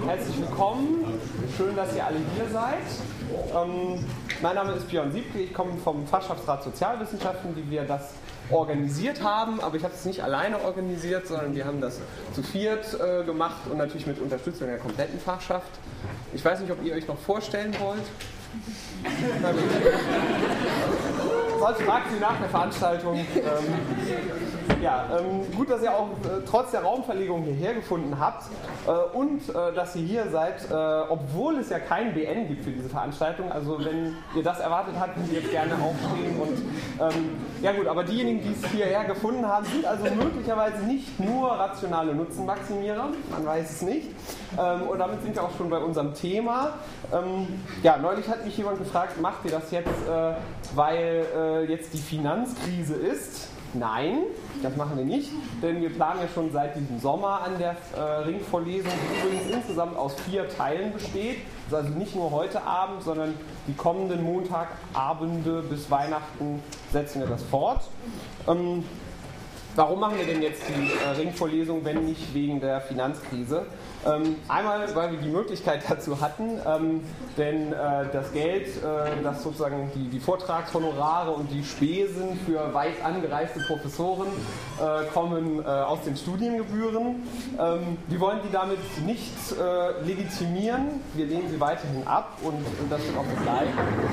Herzlich willkommen. Schön, dass ihr alle hier seid. Mein Name ist Björn Siebke. Ich komme vom Fachschaftsrat Sozialwissenschaften, die wir das organisiert haben. Aber ich habe es nicht alleine organisiert, sondern wir haben das zu viert gemacht und natürlich mit Unterstützung der kompletten Fachschaft. Ich weiß nicht, ob ihr euch noch vorstellen wollt. Sonst fragt sie nach der Veranstaltung. Gut, dass ihr auch trotz der Raumverlegung hierher gefunden habt und dass ihr hier seid, obwohl es ja kein BN gibt für diese Veranstaltung. Also wenn ihr das erwartet habt, könnt ihr jetzt gerne aufstehen. Und aber diejenigen, die es hierher gefunden haben, sind also möglicherweise nicht nur rationale Nutzenmaximierer, man weiß es nicht. Und damit sind wir auch schon bei unserem Thema. Neulich hat mich jemand gefragt, macht ihr das jetzt, weil jetzt die Finanzkrise ist? Nein, das machen wir nicht, denn wir planen ja schon seit diesem Sommer an der Ringvorlesung, die übrigens insgesamt aus 4 Teilen besteht. Also nicht nur heute Abend, sondern die kommenden Montagabende bis Weihnachten setzen wir das fort. Warum machen wir denn jetzt die Ringvorlesung, wenn nicht wegen der Finanzkrise? Einmal, weil wir die Möglichkeit dazu hatten, denn das Geld, das sozusagen die Vortragshonorare und die Spesen für weit angereiste Professoren kommen aus den Studiengebühren. Wir wollen die damit nicht legitimieren, wir lehnen sie weiterhin ab und das wird auch so bleiben.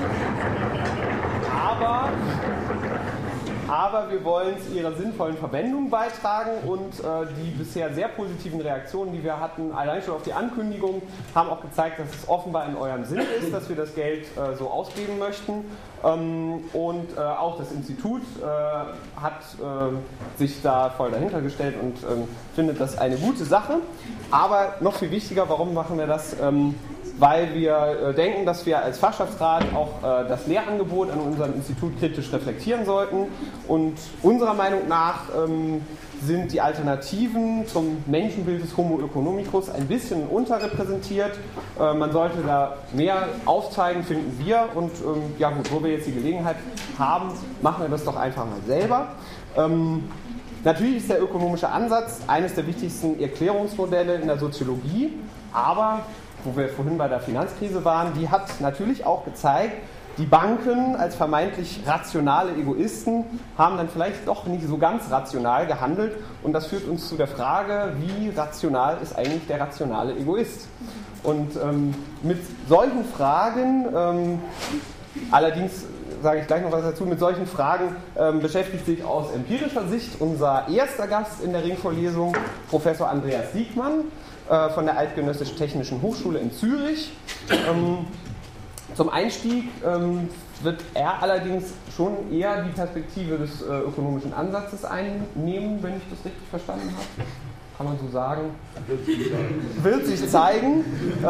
Aber wir wollen es ihrer sinnvollen Verwendung beitragen und die bisher sehr positiven Reaktionen, die wir hatten, allein schon auf die Ankündigung, haben auch gezeigt, dass es offenbar in eurem Sinn ist, dass wir das Geld so ausgeben möchten. Auch das Institut hat sich da voll dahinter gestellt und findet das eine gute Sache. Aber noch viel wichtiger, warum machen wir das? Weil wir denken, dass wir als Fachschaftsrat auch das Lehrangebot an unserem Institut kritisch reflektieren sollten. Und unserer Meinung nach sind die Alternativen zum Menschenbild des Homo economicus ein bisschen unterrepräsentiert. Man sollte da mehr aufzeigen, finden wir. Und wo wir jetzt die Gelegenheit haben, machen wir das doch einfach mal selber. Natürlich ist der ökonomische Ansatz eines der wichtigsten Erklärungsmodelle in der Soziologie, aber wo wir vorhin bei der Finanzkrise waren, die hat natürlich auch gezeigt, die Banken als vermeintlich rationale Egoisten haben dann vielleicht doch nicht so ganz rational gehandelt und das führt uns zu der Frage, wie rational ist eigentlich der rationale Egoist? Und mit solchen Fragen, allerdings sage ich gleich noch was dazu, mit solchen Fragen beschäftigt sich aus empirischer Sicht unser erster Gast in der Ringvorlesung, Professor Andreas Diekmann von der Eidgenössischen Technischen Hochschule in Zürich. Zum Einstieg wird er allerdings schon eher die Perspektive des ökonomischen Ansatzes einnehmen, wenn ich das richtig verstanden habe. Kann man so sagen? Wird sich zeigen.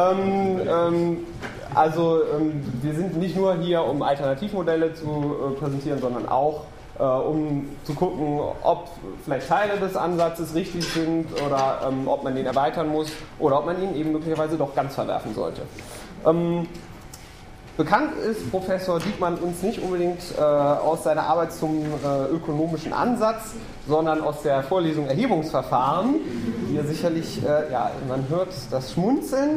Wir sind nicht nur hier, um Alternativmodelle zu präsentieren, sondern auch um zu gucken, ob vielleicht Teile des Ansatzes richtig sind oder ob man den erweitern muss oder ob man ihn eben möglicherweise doch ganz verwerfen sollte. Bekannt ist Professor Diekmann uns nicht unbedingt aus seiner Arbeit zum ökonomischen Ansatz, sondern aus der Vorlesung Erhebungsverfahren. Hier sicherlich, man hört das Schmunzeln.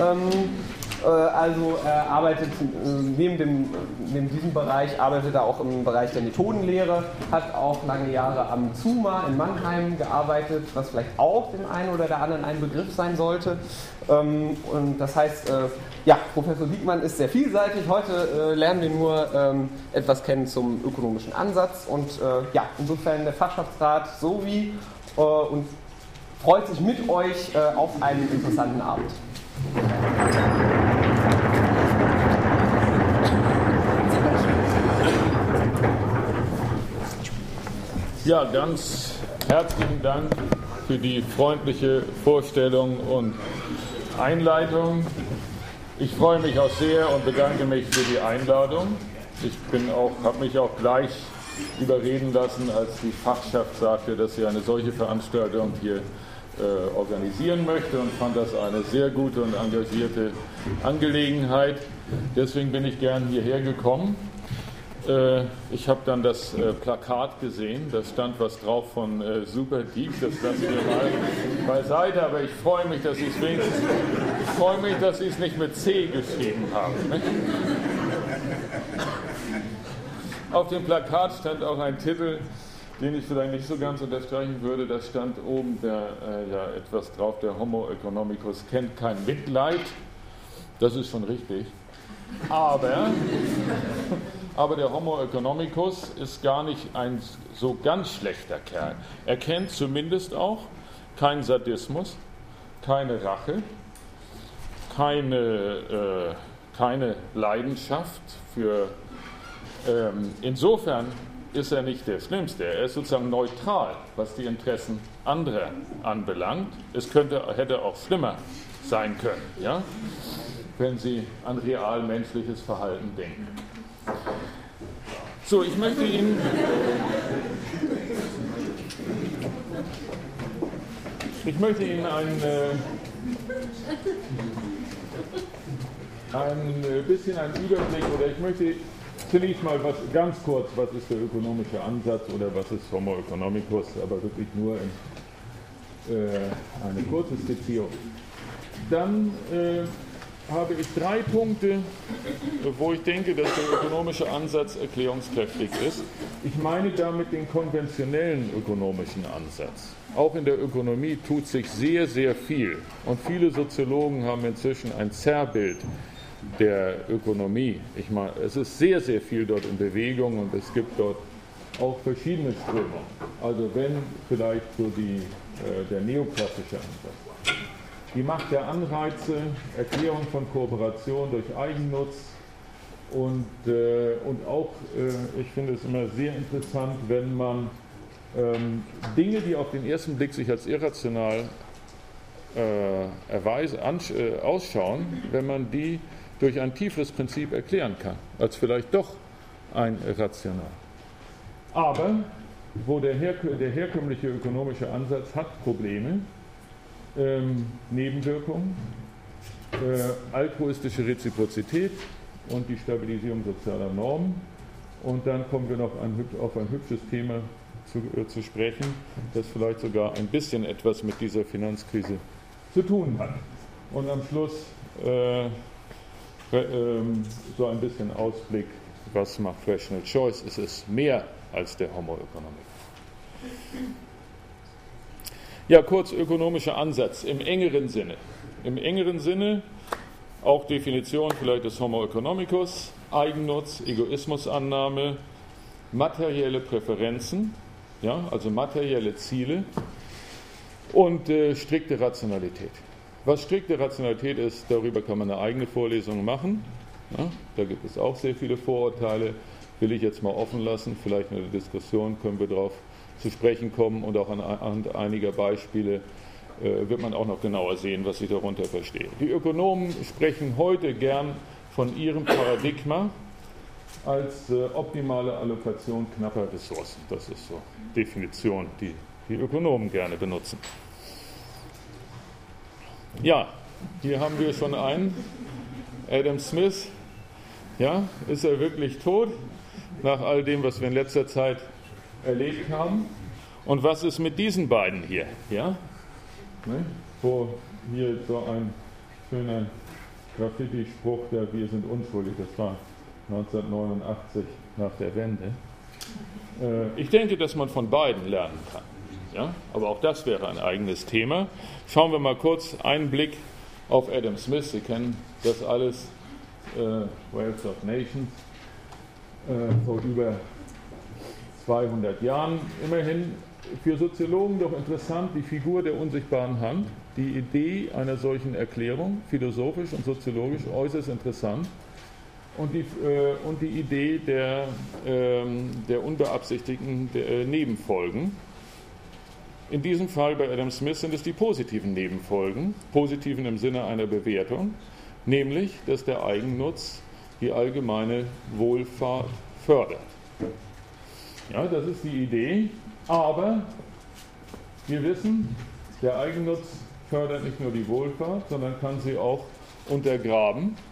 Er arbeitet neben diesem Bereich, arbeitet er auch im Bereich der Methodenlehre, hat auch lange Jahre am ZUMA in Mannheim gearbeitet, was vielleicht auch dem einen oder der anderen ein Begriff sein sollte. Und das heißt, Professor Diekmann ist sehr vielseitig. Heute lernen wir nur etwas kennen zum ökonomischen Ansatz und insofern der Fachschaftsrat sowie und freut sich mit euch auf einen interessanten Abend. Ja, ganz herzlichen Dank für die freundliche Vorstellung und Einleitung. Ich freue mich auch sehr und bedanke mich für die Einladung. Ich habe mich auch gleich überreden lassen, als die Fachschaft sagte, dass sie eine solche Veranstaltung hier organisieren möchte und fand das eine sehr gute und engagierte Angelegenheit. Deswegen bin ich gern hierher gekommen. Ich habe dann das Plakat gesehen, da stand was drauf von Super Deep, das lassen wir mal beiseite, aber ich freue mich, dass Sie es nicht mit C geschrieben haben. Ne? Auf dem Plakat stand auch ein Titel, den ich vielleicht nicht so ganz unterstreichen würde. Da stand oben etwas drauf, der Homo economicus kennt kein Mitleid. Das ist schon richtig. Aber der Homo economicus ist gar nicht ein so ganz schlechter Kerl. Er kennt zumindest auch keinen Sadismus, keine Rache, keine Leidenschaft für... insofern ist er nicht der Schlimmste. Er ist sozusagen neutral, was die Interessen anderer anbelangt. Es hätte auch schlimmer sein können, ja? Wenn Sie an real menschliches Verhalten denken. So, ich möchte Ihnen ein bisschen einen Überblick, oder ich möchte zunächst mal ganz kurz, was ist der ökonomische Ansatz oder was ist Homo economicus, aber wirklich nur eine kurze Skizzierung. Dann habe ich 3 Punkte, wo ich denke, dass der ökonomische Ansatz erklärungskräftig ist. Ich meine damit den konventionellen ökonomischen Ansatz. Auch in der Ökonomie tut sich sehr, sehr viel. Und viele Soziologen haben inzwischen ein Zerrbild der Ökonomie. Ich meine, es ist sehr, sehr viel dort in Bewegung und es gibt dort auch verschiedene Strömungen. Also wenn vielleicht so der neoklassische Ansatz. Die Macht der Anreize, Erklärung von Kooperation durch Eigennutz und auch, ich finde es immer sehr interessant, wenn man Dinge, die auf den ersten Blick sich als irrational ausschauen, wenn man die durch ein tieferes Prinzip erklären kann, als vielleicht doch ein rational. Aber wo der herkömmliche ökonomische Ansatz hat Probleme, Nebenwirkungen, altruistische Reziprozität und die Stabilisierung sozialer Normen. Und dann kommen wir noch auf ein hübsches Thema zu sprechen, das vielleicht sogar ein bisschen etwas mit dieser Finanzkrise zu tun hat. Und am Schluss so ein bisschen Ausblick, was macht Rational Choice? Es ist mehr als der Homo economicus. Ja, kurz ökonomischer Ansatz im engeren Sinne. Im engeren Sinne auch Definition vielleicht des Homo economicus, Eigennutz, Egoismusannahme, materielle Präferenzen, ja, also materielle Ziele und strikte Rationalität. Was strikte Rationalität ist, darüber kann man eine eigene Vorlesung machen. Ja, da gibt es auch sehr viele Vorurteile, will ich jetzt mal offen lassen. Vielleicht in der Diskussion können wir darauf zu sprechen kommen und auch anhand einiger Beispiele wird man auch noch genauer sehen, was ich darunter verstehe. Die Ökonomen sprechen heute gern von ihrem Paradigma als optimale Allokation knapper Ressourcen. Das ist so die Definition, die die Ökonomen gerne benutzen. Ja, hier haben wir schon einen, Adam Smith. Ja, ist er wirklich tot, nach all dem, was wir in letzter Zeit erlebt haben? Und was ist mit diesen beiden hier? Ja? Ne? Wo hier so ein schöner Graffiti-Spruch, der Wir sind unschuldig, das war 1989 nach der Wende. Ich denke, dass man von beiden lernen kann. Ja? Aber auch das wäre ein eigenes Thema. Schauen wir mal kurz einen Blick auf Adam Smith. Sie kennen das alles, Wealth of Nations, vor über 200 Jahren. Immerhin für Soziologen doch interessant, die Figur der unsichtbaren Hand, die Idee einer solchen Erklärung, philosophisch und soziologisch äußerst interessant. Und die Idee der unbeabsichtigten Nebenfolgen. In diesem Fall bei Adam Smith sind es die positiven Nebenfolgen, positiven im Sinne einer Bewertung, nämlich, dass der Eigennutz die allgemeine Wohlfahrt fördert. Ja, das ist die Idee, aber wir wissen, der Eigennutz fördert nicht nur die Wohlfahrt, sondern kann sie auch untergraben.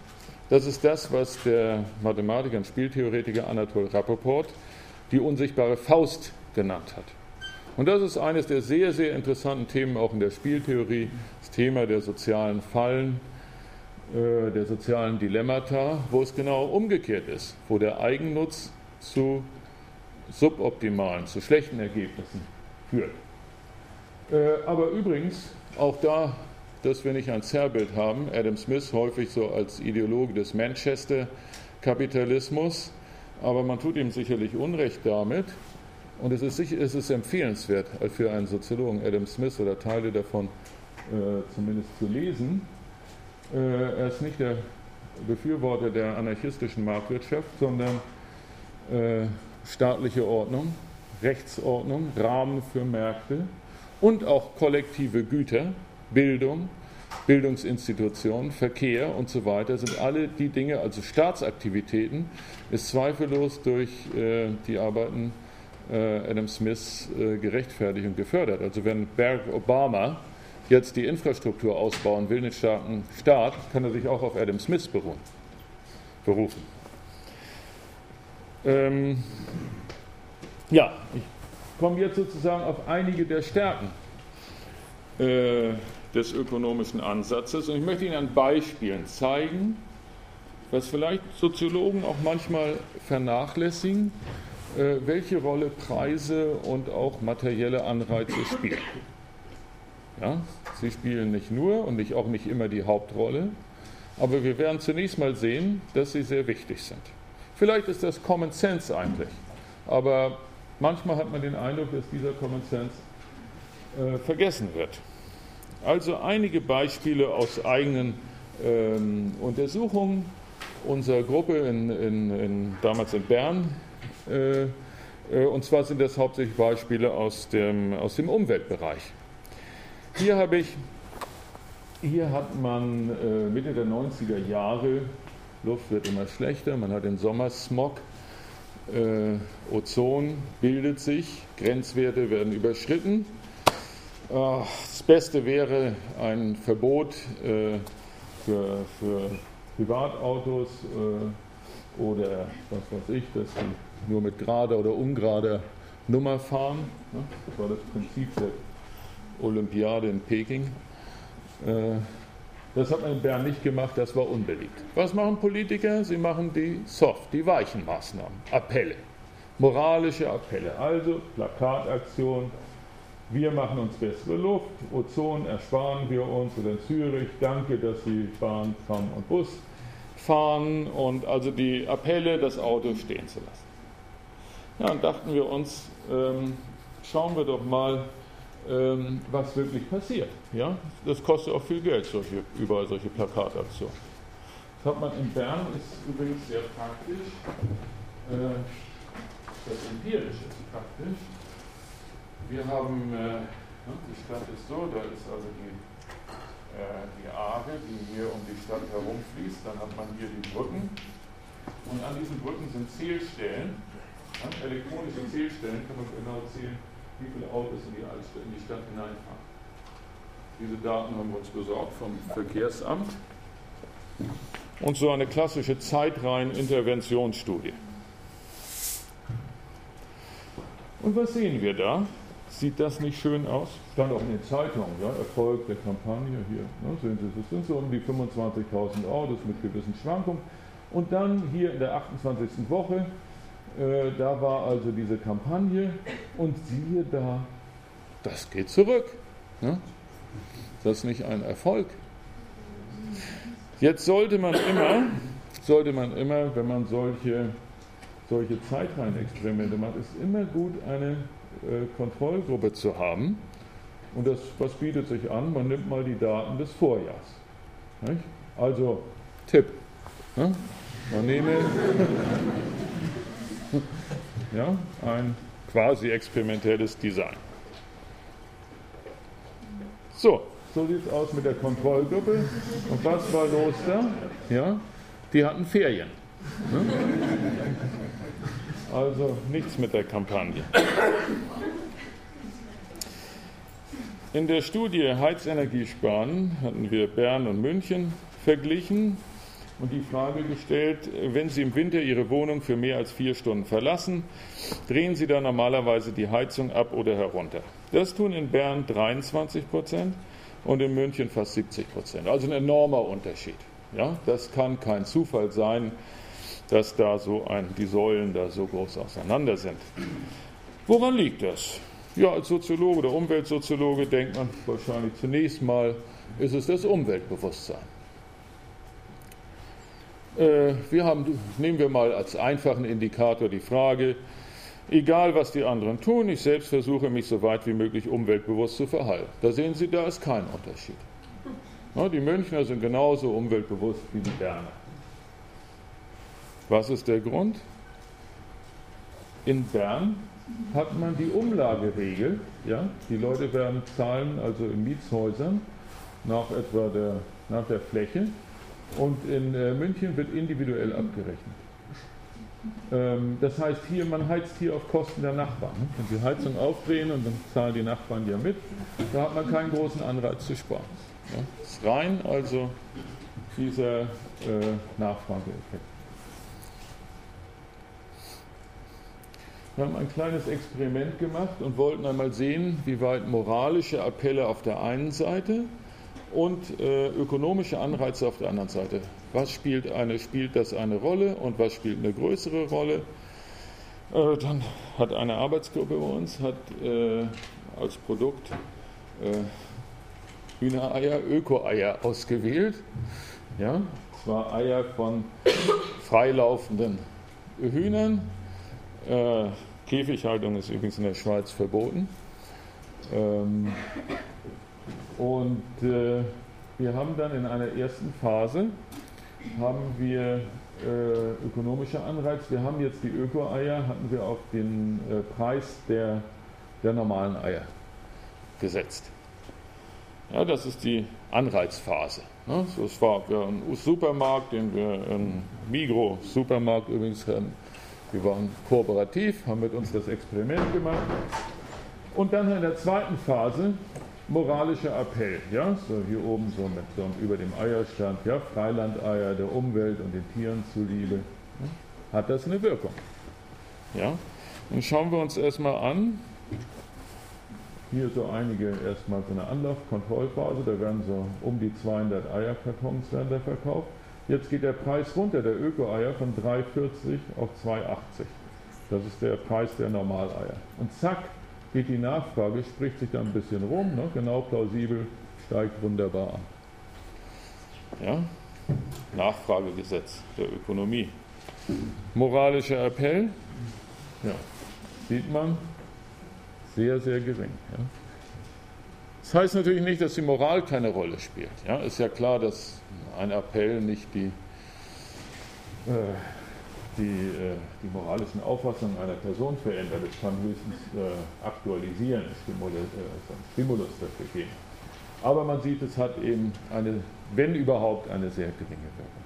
Das ist das, was der Mathematiker und Spieltheoretiker Anatol Rapoport die unsichtbare Faust genannt hat. Und das ist eines der sehr, sehr interessanten Themen auch in der Spieltheorie, das Thema der sozialen Fallen, der sozialen Dilemmata, wo es genau umgekehrt ist, wo der Eigennutz zu suboptimalen, zu schlechten Ergebnissen führt. Aber übrigens, auch da, dass wir nicht ein Zerrbild haben, Adam Smith häufig so als Ideologe des Manchester-Kapitalismus, aber man tut ihm sicherlich Unrecht damit. Und es ist empfehlenswert für einen Soziologen, Adam Smith oder Teile davon zumindest zu lesen. Er ist nicht der Befürworter der anarchistischen Marktwirtschaft, sondern staatliche Ordnung, Rechtsordnung, Rahmen für Märkte und auch kollektive Güter, Bildung, Bildungsinstitutionen, Verkehr und so weiter, sind alle die Dinge, also Staatsaktivitäten, ist zweifellos durch die Arbeiten Adam Smiths gerechtfertigt und gefördert. Also wenn Barack Obama jetzt die Infrastruktur ausbauen will, einen starken Staat, kann er sich auch auf Adam Smith berufen. Ja, ich komme jetzt sozusagen auf einige der Stärken des ökonomischen Ansatzes und ich möchte Ihnen an Beispielen zeigen, was vielleicht Soziologen auch manchmal vernachlässigen, welche Rolle Preise und auch materielle Anreize spielen. Ja, sie spielen nicht nur und auch nicht immer die Hauptrolle, aber wir werden zunächst mal sehen, dass sie sehr wichtig sind. Vielleicht ist das Common Sense eigentlich, aber manchmal hat man den Eindruck, dass dieser Common Sense vergessen wird. Also einige Beispiele aus eigenen Untersuchungen unserer Gruppe damals in Bern. Und zwar sind das hauptsächlich Beispiele aus dem Umweltbereich. Hier hat man Mitte der 90er Jahre, Luft wird immer schlechter, man hat den Sommersmog, Ozon bildet sich, Grenzwerte werden überschritten. Das Beste wäre ein Verbot für Privatautos oder was weiß ich, dass sie nur mit gerader oder ungerader Nummer fahren. Das war das Prinzip der Olympiade in Peking. Das hat man in Bern nicht gemacht, das war unbeliebt. Was machen Politiker? Sie machen die weichen Maßnahmen, Appelle, moralische Appelle, also Plakataktion. Wir machen uns bessere Luft, Ozon ersparen wir uns, oder in Zürich, danke, dass Sie Bahn, Tram und Bus fahren, und also die Appelle, das Auto stehen zu lassen. Ja, und dachten wir uns, schauen wir doch mal, was wirklich passiert. Ja? Das kostet auch viel Geld, überall solche Plakataktionen. Das hat man in Bern, ist übrigens sehr praktisch, das empirisch ist praktisch. Wir haben, die Stadt ist so, da ist also die Aare, die hier um die Stadt herumfließt, dann hat man hier die Brücken und an diesen Brücken sind Zählstellen, elektronische Zählstellen, kann man genau zählen, wie viele Autos in die Stadt hineinfahren. Diese Daten haben wir uns besorgt vom Verkehrsamt und so eine klassische Zeitreihen-Interventionsstudie. Und was sehen wir da? Sieht das nicht schön aus? Stand auch in den Zeitungen, ja? Erfolg der Kampagne hier. Ne? Sehen Sie, das sind so um die 25.000 Autos mit gewissen Schwankungen. Und dann hier in der 28. Woche, da war also diese Kampagne und siehe da, das geht zurück. Ne? Ist das nicht ein Erfolg? Jetzt sollte man immer, wenn man solche Zeitreihenexperimente macht, ist immer gut, eine Kontrollgruppe zu haben. Und was bietet sich an? Man nimmt mal die Daten des Vorjahrs. Nicht? Also, Tipp. Ne? Man nehme ein quasi experimentelles Design. So sieht es aus mit der Kontrollgruppe. Und was war los da? Ja, die hatten Ferien. Ne? Also nichts mit der Kampagne. In der Studie Heizenergie sparen hatten wir Bern und München verglichen. und die Frage gestellt, wenn Sie im Winter Ihre Wohnung für mehr als 4 Stunden verlassen, drehen Sie da normalerweise die Heizung ab oder herunter. Das tun in Bern 23% und in München fast 70%. Also ein enormer Unterschied. Ja, das kann kein Zufall sein, dass da die Säulen da so groß auseinander sind. Woran liegt das? Ja, als Soziologe oder Umweltsoziologe denkt man wahrscheinlich zunächst mal, ist es das Umweltbewusstsein. Nehmen wir mal als einfachen Indikator die Frage, egal was die anderen tun, ich selbst versuche mich so weit wie möglich umweltbewusst zu verhalten. Da sehen Sie, da ist kein Unterschied. Ja, die Münchner sind genauso umweltbewusst wie die Berner. Was ist der Grund? In Bern hat man die Umlageregel. Ja? Die Leute werden zahlen, also in Mietshäusern, nach der Fläche. Und in München wird individuell abgerechnet. Das heißt, man heizt hier auf Kosten der Nachbarn. Wenn Sie Heizung aufdrehen und dann zahlen die Nachbarn ja mit, da hat man keinen großen Anreiz zu sparen. Ja? Das ist rein also dieser Nachfrageeffekt. Wir haben ein kleines Experiment gemacht und wollten einmal sehen, wie weit moralische Appelle auf der einen Seite und ökonomische Anreize auf der anderen Seite. Was spielt das eine Rolle und was spielt eine größere Rolle? Dann hat eine Arbeitsgruppe bei uns als Produkt Hühnereier, Öko-Eier ausgewählt. Ja, zwar Eier von freilaufenden Hühnern. Käfighaltung ist übrigens in der Schweiz verboten. Wir haben dann in einer ersten Phase ökonomische Anreiz. Wir haben jetzt die Öko-Eier, hatten wir auf den Preis der normalen Eier gesetzt. Ja, das ist die Anreizphase. Ne? So, es war ein Supermarkt, ein Migros-Supermarkt übrigens. Wir waren kooperativ, haben mit uns das Experiment gemacht. Und dann in der zweiten Phase moralischer Appell. Ja? So hier oben so über dem Eierstand, ja? Freilandeier der Umwelt und den Tieren zuliebe. Ja? Hat das eine Wirkung? Ja? Dann schauen wir uns erstmal an. Hier so erstmal so eine Anlaufkontrollphase, da werden so um die 200 Eierkartons werden da verkauft. Jetzt geht der Preis runter, der Öko-Eier, von 3,40 auf 2,80. Das ist der Preis der Normaleier. Und zack, geht die Nachfrage, spricht sich da ein bisschen rum, ne? Genau plausibel, steigt wunderbar an. Ja? Nachfragegesetz der Ökonomie. Moralischer Appell, ja, sieht man, sehr, sehr gering. Ja? Das heißt natürlich nicht, dass die Moral keine Rolle spielt. Ja? Ist ja klar, dass ein Appell nicht die moralischen Auffassungen einer Person verändert. Es kann höchstens aktualisieren, einen Stimulus dafür geben. Aber man sieht, es hat eben wenn überhaupt, eine sehr geringe Wirkung.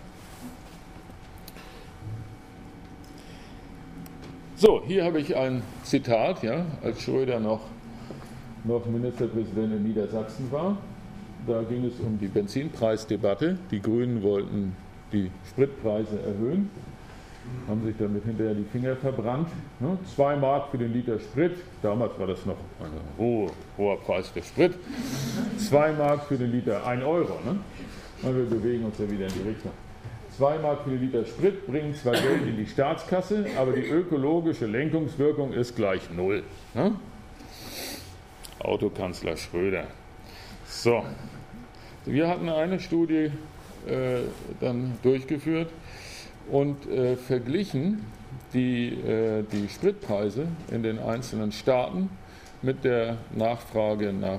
So, hier habe ich ein Zitat, ja, als Schröder noch Ministerpräsident in Niedersachsen war. Da ging es um die Benzinpreisdebatte. Die Grünen wollten die Spritpreise erhöhen, haben sich damit hinterher die Finger verbrannt. 2 Mark für den Liter Sprit, damals war das noch ein hoher Preis für Sprit. 2 Mark für den Liter, 1 Euro. Ne? Und wir bewegen uns ja wieder in die Richtung. 2 Mark für den Liter Sprit bringen zwar Geld in die Staatskasse, aber die ökologische Lenkungswirkung ist gleich 0. Ne? Autokanzler Schröder. So, wir hatten eine Studie dann durchgeführt und verglichen die Spritpreise in den einzelnen Staaten mit der Nachfrage nach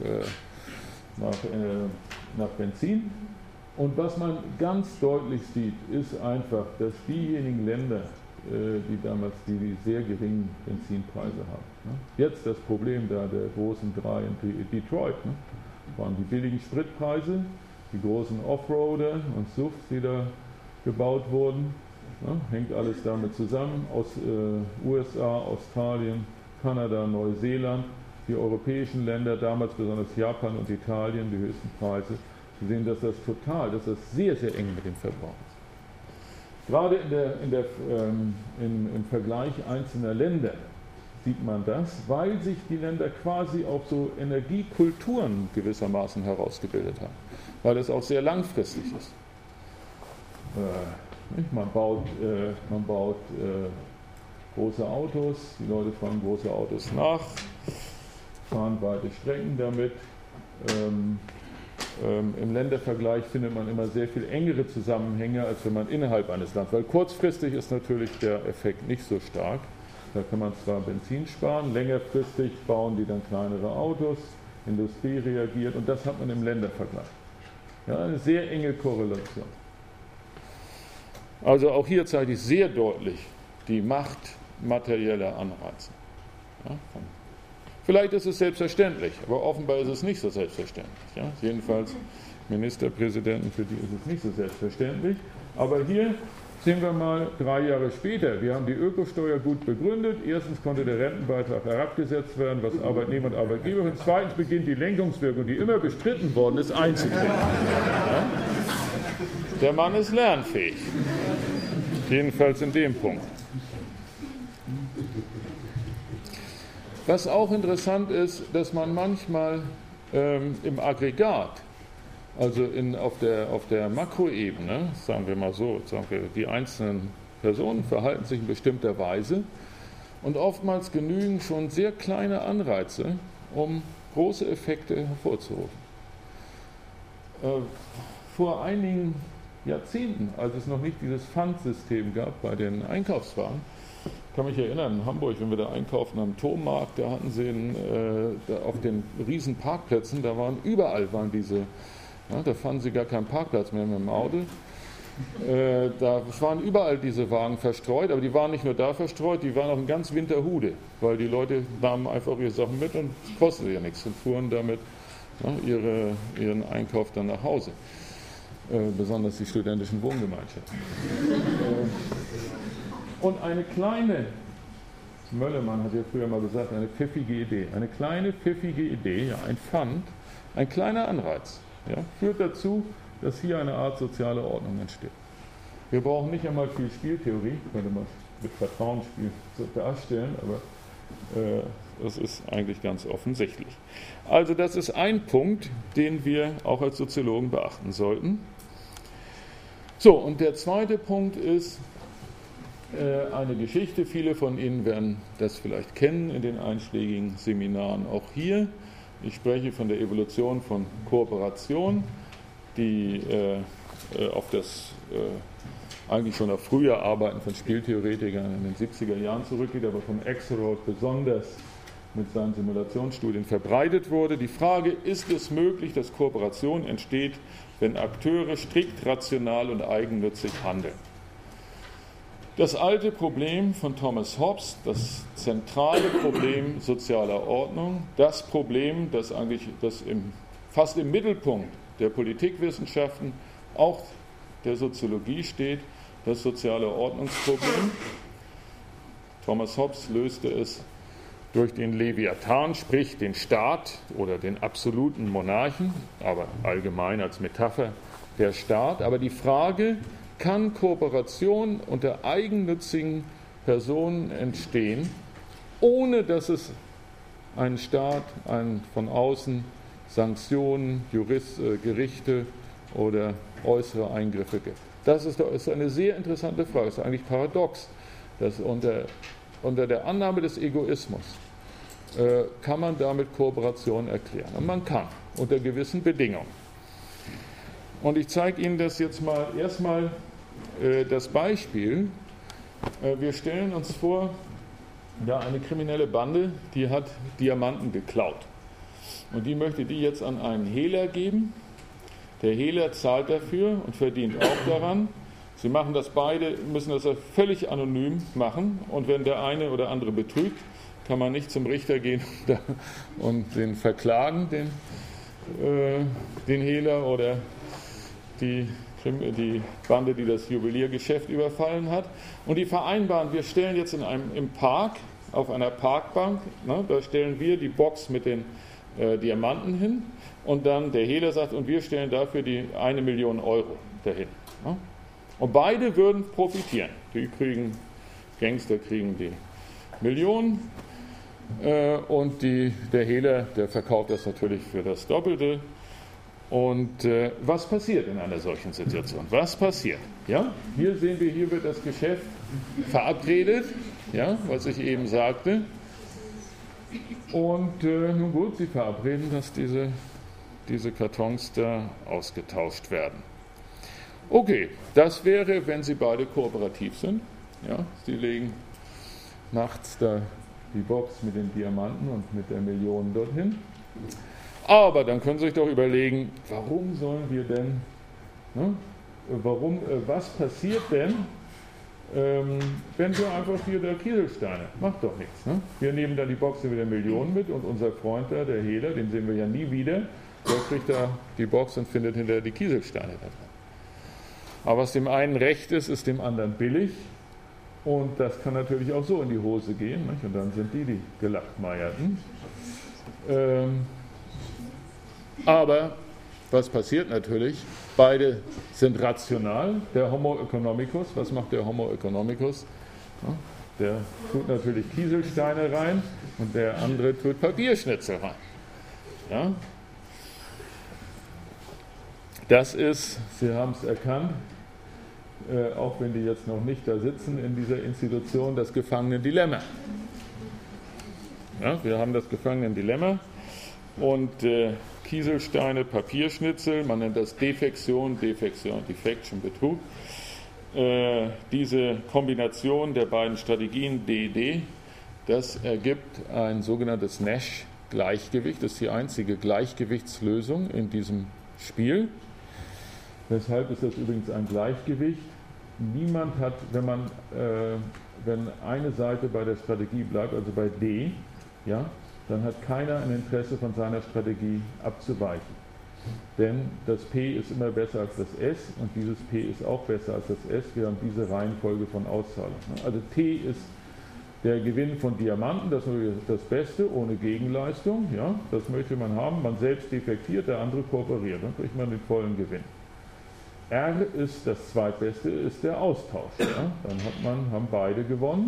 Benzin. Und was man ganz deutlich sieht, ist einfach, dass diejenigen Länder, die sehr geringen Benzinpreise haben. Jetzt das Problem der großen 3 in Detroit, waren die billigen Spritpreise, die großen Offroader und SUVs, die da gebaut wurden. Hängt alles damit zusammen. Aus USA, Australien, Kanada, Neuseeland, die europäischen Länder, damals besonders Japan und Italien, die höchsten Preise. Sie sehen, dass das sehr, sehr eng mit dem Verbrauch ist. Gerade im Vergleich einzelner Länder sieht man das, weil sich die Länder quasi auch so Energiekulturen gewissermaßen herausgebildet haben, weil es auch sehr langfristig ist. Man baut große Autos, die Leute fahren große Autos nach, fahren weite Strecken damit. Im Ländervergleich findet man immer sehr viel engere Zusammenhänge, als wenn man innerhalb eines Landes, weil kurzfristig ist natürlich der Effekt nicht so stark. Da kann man zwar Benzin sparen, längerfristig bauen die dann kleinere Autos, Industrie reagiert und das hat man im Ländervergleich. Ja, eine sehr enge Korrelation. Also auch hier zeige ich sehr deutlich die Macht materieller Anreize. Ja, vielleicht ist es selbstverständlich, aber offenbar ist es nicht so selbstverständlich. Ja? Jedenfalls Ministerpräsidenten, für die ist es nicht so selbstverständlich. Aber hier sehen wir mal 3 Jahre später. Wir haben die Ökosteuer gut begründet. Erstens konnte der Rentenbeitrag herabgesetzt werden, was Arbeitnehmer und Arbeitgeber sind. Zweitens beginnt die Lenkungswirkung, die immer bestritten worden ist, einzutreten. Ja? Der Mann ist lernfähig. Jedenfalls in dem Punkt. Was auch interessant ist, dass man manchmal im Aggregat, also auf der Makroebene, sagen wir mal so, die einzelnen Personen verhalten sich in bestimmter Weise und oftmals genügen schon sehr kleine Anreize, um große Effekte hervorzurufen. Vor einigen Jahrzehnten, als es noch nicht dieses Pfandsystem gab bei den Einkaufswagen, ich kann mich erinnern, in Hamburg, wenn wir da einkaufen am Turmmarkt, da hatten sie auf den riesen Parkplätzen, überall waren diese, ja, da fanden sie gar keinen Parkplatz mehr mit dem Auto. Da waren überall diese Wagen verstreut, aber die waren nicht nur da verstreut, die waren auch in ganz Winterhude, weil die Leute nahmen einfach ihre Sachen mit und es kostete ja nichts und fuhren damit ihren Einkauf dann nach Hause. Besonders die studentischen Wohngemeinschaften. Und eine kleine, Möllermann hat ja früher mal gesagt, eine pfiffige Idee, ja, ein Pfand, ein kleiner Anreiz, ja, führt dazu, dass hier eine Art soziale Ordnung entsteht. Wir brauchen nicht einmal viel Spieltheorie, könnte man mit Vertrauensspiel darstellen, aber das ist eigentlich ganz offensichtlich. Also das ist ein Punkt, den wir auch als Soziologen beachten sollten. So, und der zweite Punkt ist eine Geschichte. Viele von Ihnen werden das vielleicht kennen in den einschlägigen Seminaren auch hier. Ich spreche von der Evolution von Kooperation, die auf das eigentlich schon auf frühe Arbeiten von Spieltheoretikern in den 70er Jahren zurückgeht, aber von Axelrod besonders mit seinen Simulationsstudien verbreitet wurde. Die Frage, ist es möglich, dass Kooperation entsteht, wenn Akteure strikt rational und eigennützig handeln? Das alte Problem von Thomas Hobbes, das zentrale Problem sozialer Ordnung, das Problem, das fast im Mittelpunkt der Politikwissenschaften, auch der Soziologie steht, das soziale Ordnungsproblem. Thomas Hobbes löste es durch den Leviathan, sprich den Staat oder den absoluten Monarchen, aber allgemein als Metapher der Staat. Aber die Frage, kann Kooperation unter eigennützigen Personen entstehen, ohne dass es einen Staat, von außen Sanktionen, Gerichte oder äußere Eingriffe gibt? Das ist eine sehr interessante Frage. Das ist eigentlich paradox, dass unter der Annahme des Egoismus kann man damit Kooperation erklären. Und man kann, unter gewissen Bedingungen. Und ich zeige Ihnen das jetzt mal erstmal das Beispiel. Wir stellen uns vor, ja, eine kriminelle Bande, die hat Diamanten geklaut. Und die möchte die jetzt an einen Hehler geben. Der Hehler zahlt dafür und verdient auch daran. Sie machen das beide, müssen das völlig anonym machen. Und wenn der eine oder andere betrügt, kann man nicht zum Richter gehen und den verklagen, den Hehler oder die Bande, die das Juweliergeschäft überfallen hat. Und die vereinbaren, wir stellen jetzt im Park, auf einer Parkbank, da stellen wir die Box mit den Diamanten hin und dann der Hehler sagt, und wir stellen dafür die 1 Million Euro dahin. Ja? Und beide würden profitieren. Gangster kriegen die Millionen und der Hehler, der verkauft das natürlich für das Doppelte. Und was passiert in einer solchen Situation? Was passiert? Ja? Hier sehen wir, hier wird das Geschäft verabredet, ja, was ich eben sagte. Und nun gut, sie verabreden, dass diese Kartons da ausgetauscht werden. Okay, das wäre, wenn sie beide kooperativ sind. Ja, sie legen nachts da die Box mit den Diamanten und mit der Million dorthin. Aber dann können Sie sich doch überlegen, warum sollen wir denn, was passiert denn, wenn wir einfach hier der Kieselsteine, macht doch nichts. Ne? Wir nehmen dann die Box mit der Million mit und unser Freund da, der Hehler, den sehen wir ja nie wieder, der kriegt da die Box und findet hinterher die Kieselsteine da drin. Aber was dem einen recht ist, ist dem anderen billig und das kann natürlich auch so in die Hose gehen, nicht? Und dann sind die Gelackmeierten. Aber was passiert natürlich? Beide sind rational. Der Homo economicus, was macht der Homo economicus? Der tut natürlich Kieselsteine rein und der andere tut Papierschnitzel rein. Ja? Das ist, Sie haben es erkannt, auch wenn die jetzt noch nicht da sitzen in dieser Institution, das Gefangenendilemma. Ja, wir haben das Gefangenendilemma und Kieselsteine, Papierschnitzel, man nennt das Defektion, Defection, Betrug. Diese Kombination der beiden Strategien DED, das ergibt ein sogenanntes Nash-Gleichgewicht, das ist die einzige Gleichgewichtslösung in diesem Spiel. Weshalb ist das übrigens ein Gleichgewicht? Niemand hat, wenn eine Seite bei der Strategie bleibt, also bei D, ja, dann hat keiner ein Interesse von seiner Strategie abzuweichen. Denn das P ist immer besser als das S und dieses P ist auch besser als das S. Wir haben diese Reihenfolge von Auszahlungen. Also T ist der Gewinn von Diamanten, das ist das Beste, ohne Gegenleistung. Ja, das möchte man haben. Man selbst defektiert, der andere kooperiert. Dann kriegt man den vollen Gewinn. R ist das Zweitbeste, ist der Austausch. Ja? Dann haben beide gewonnen.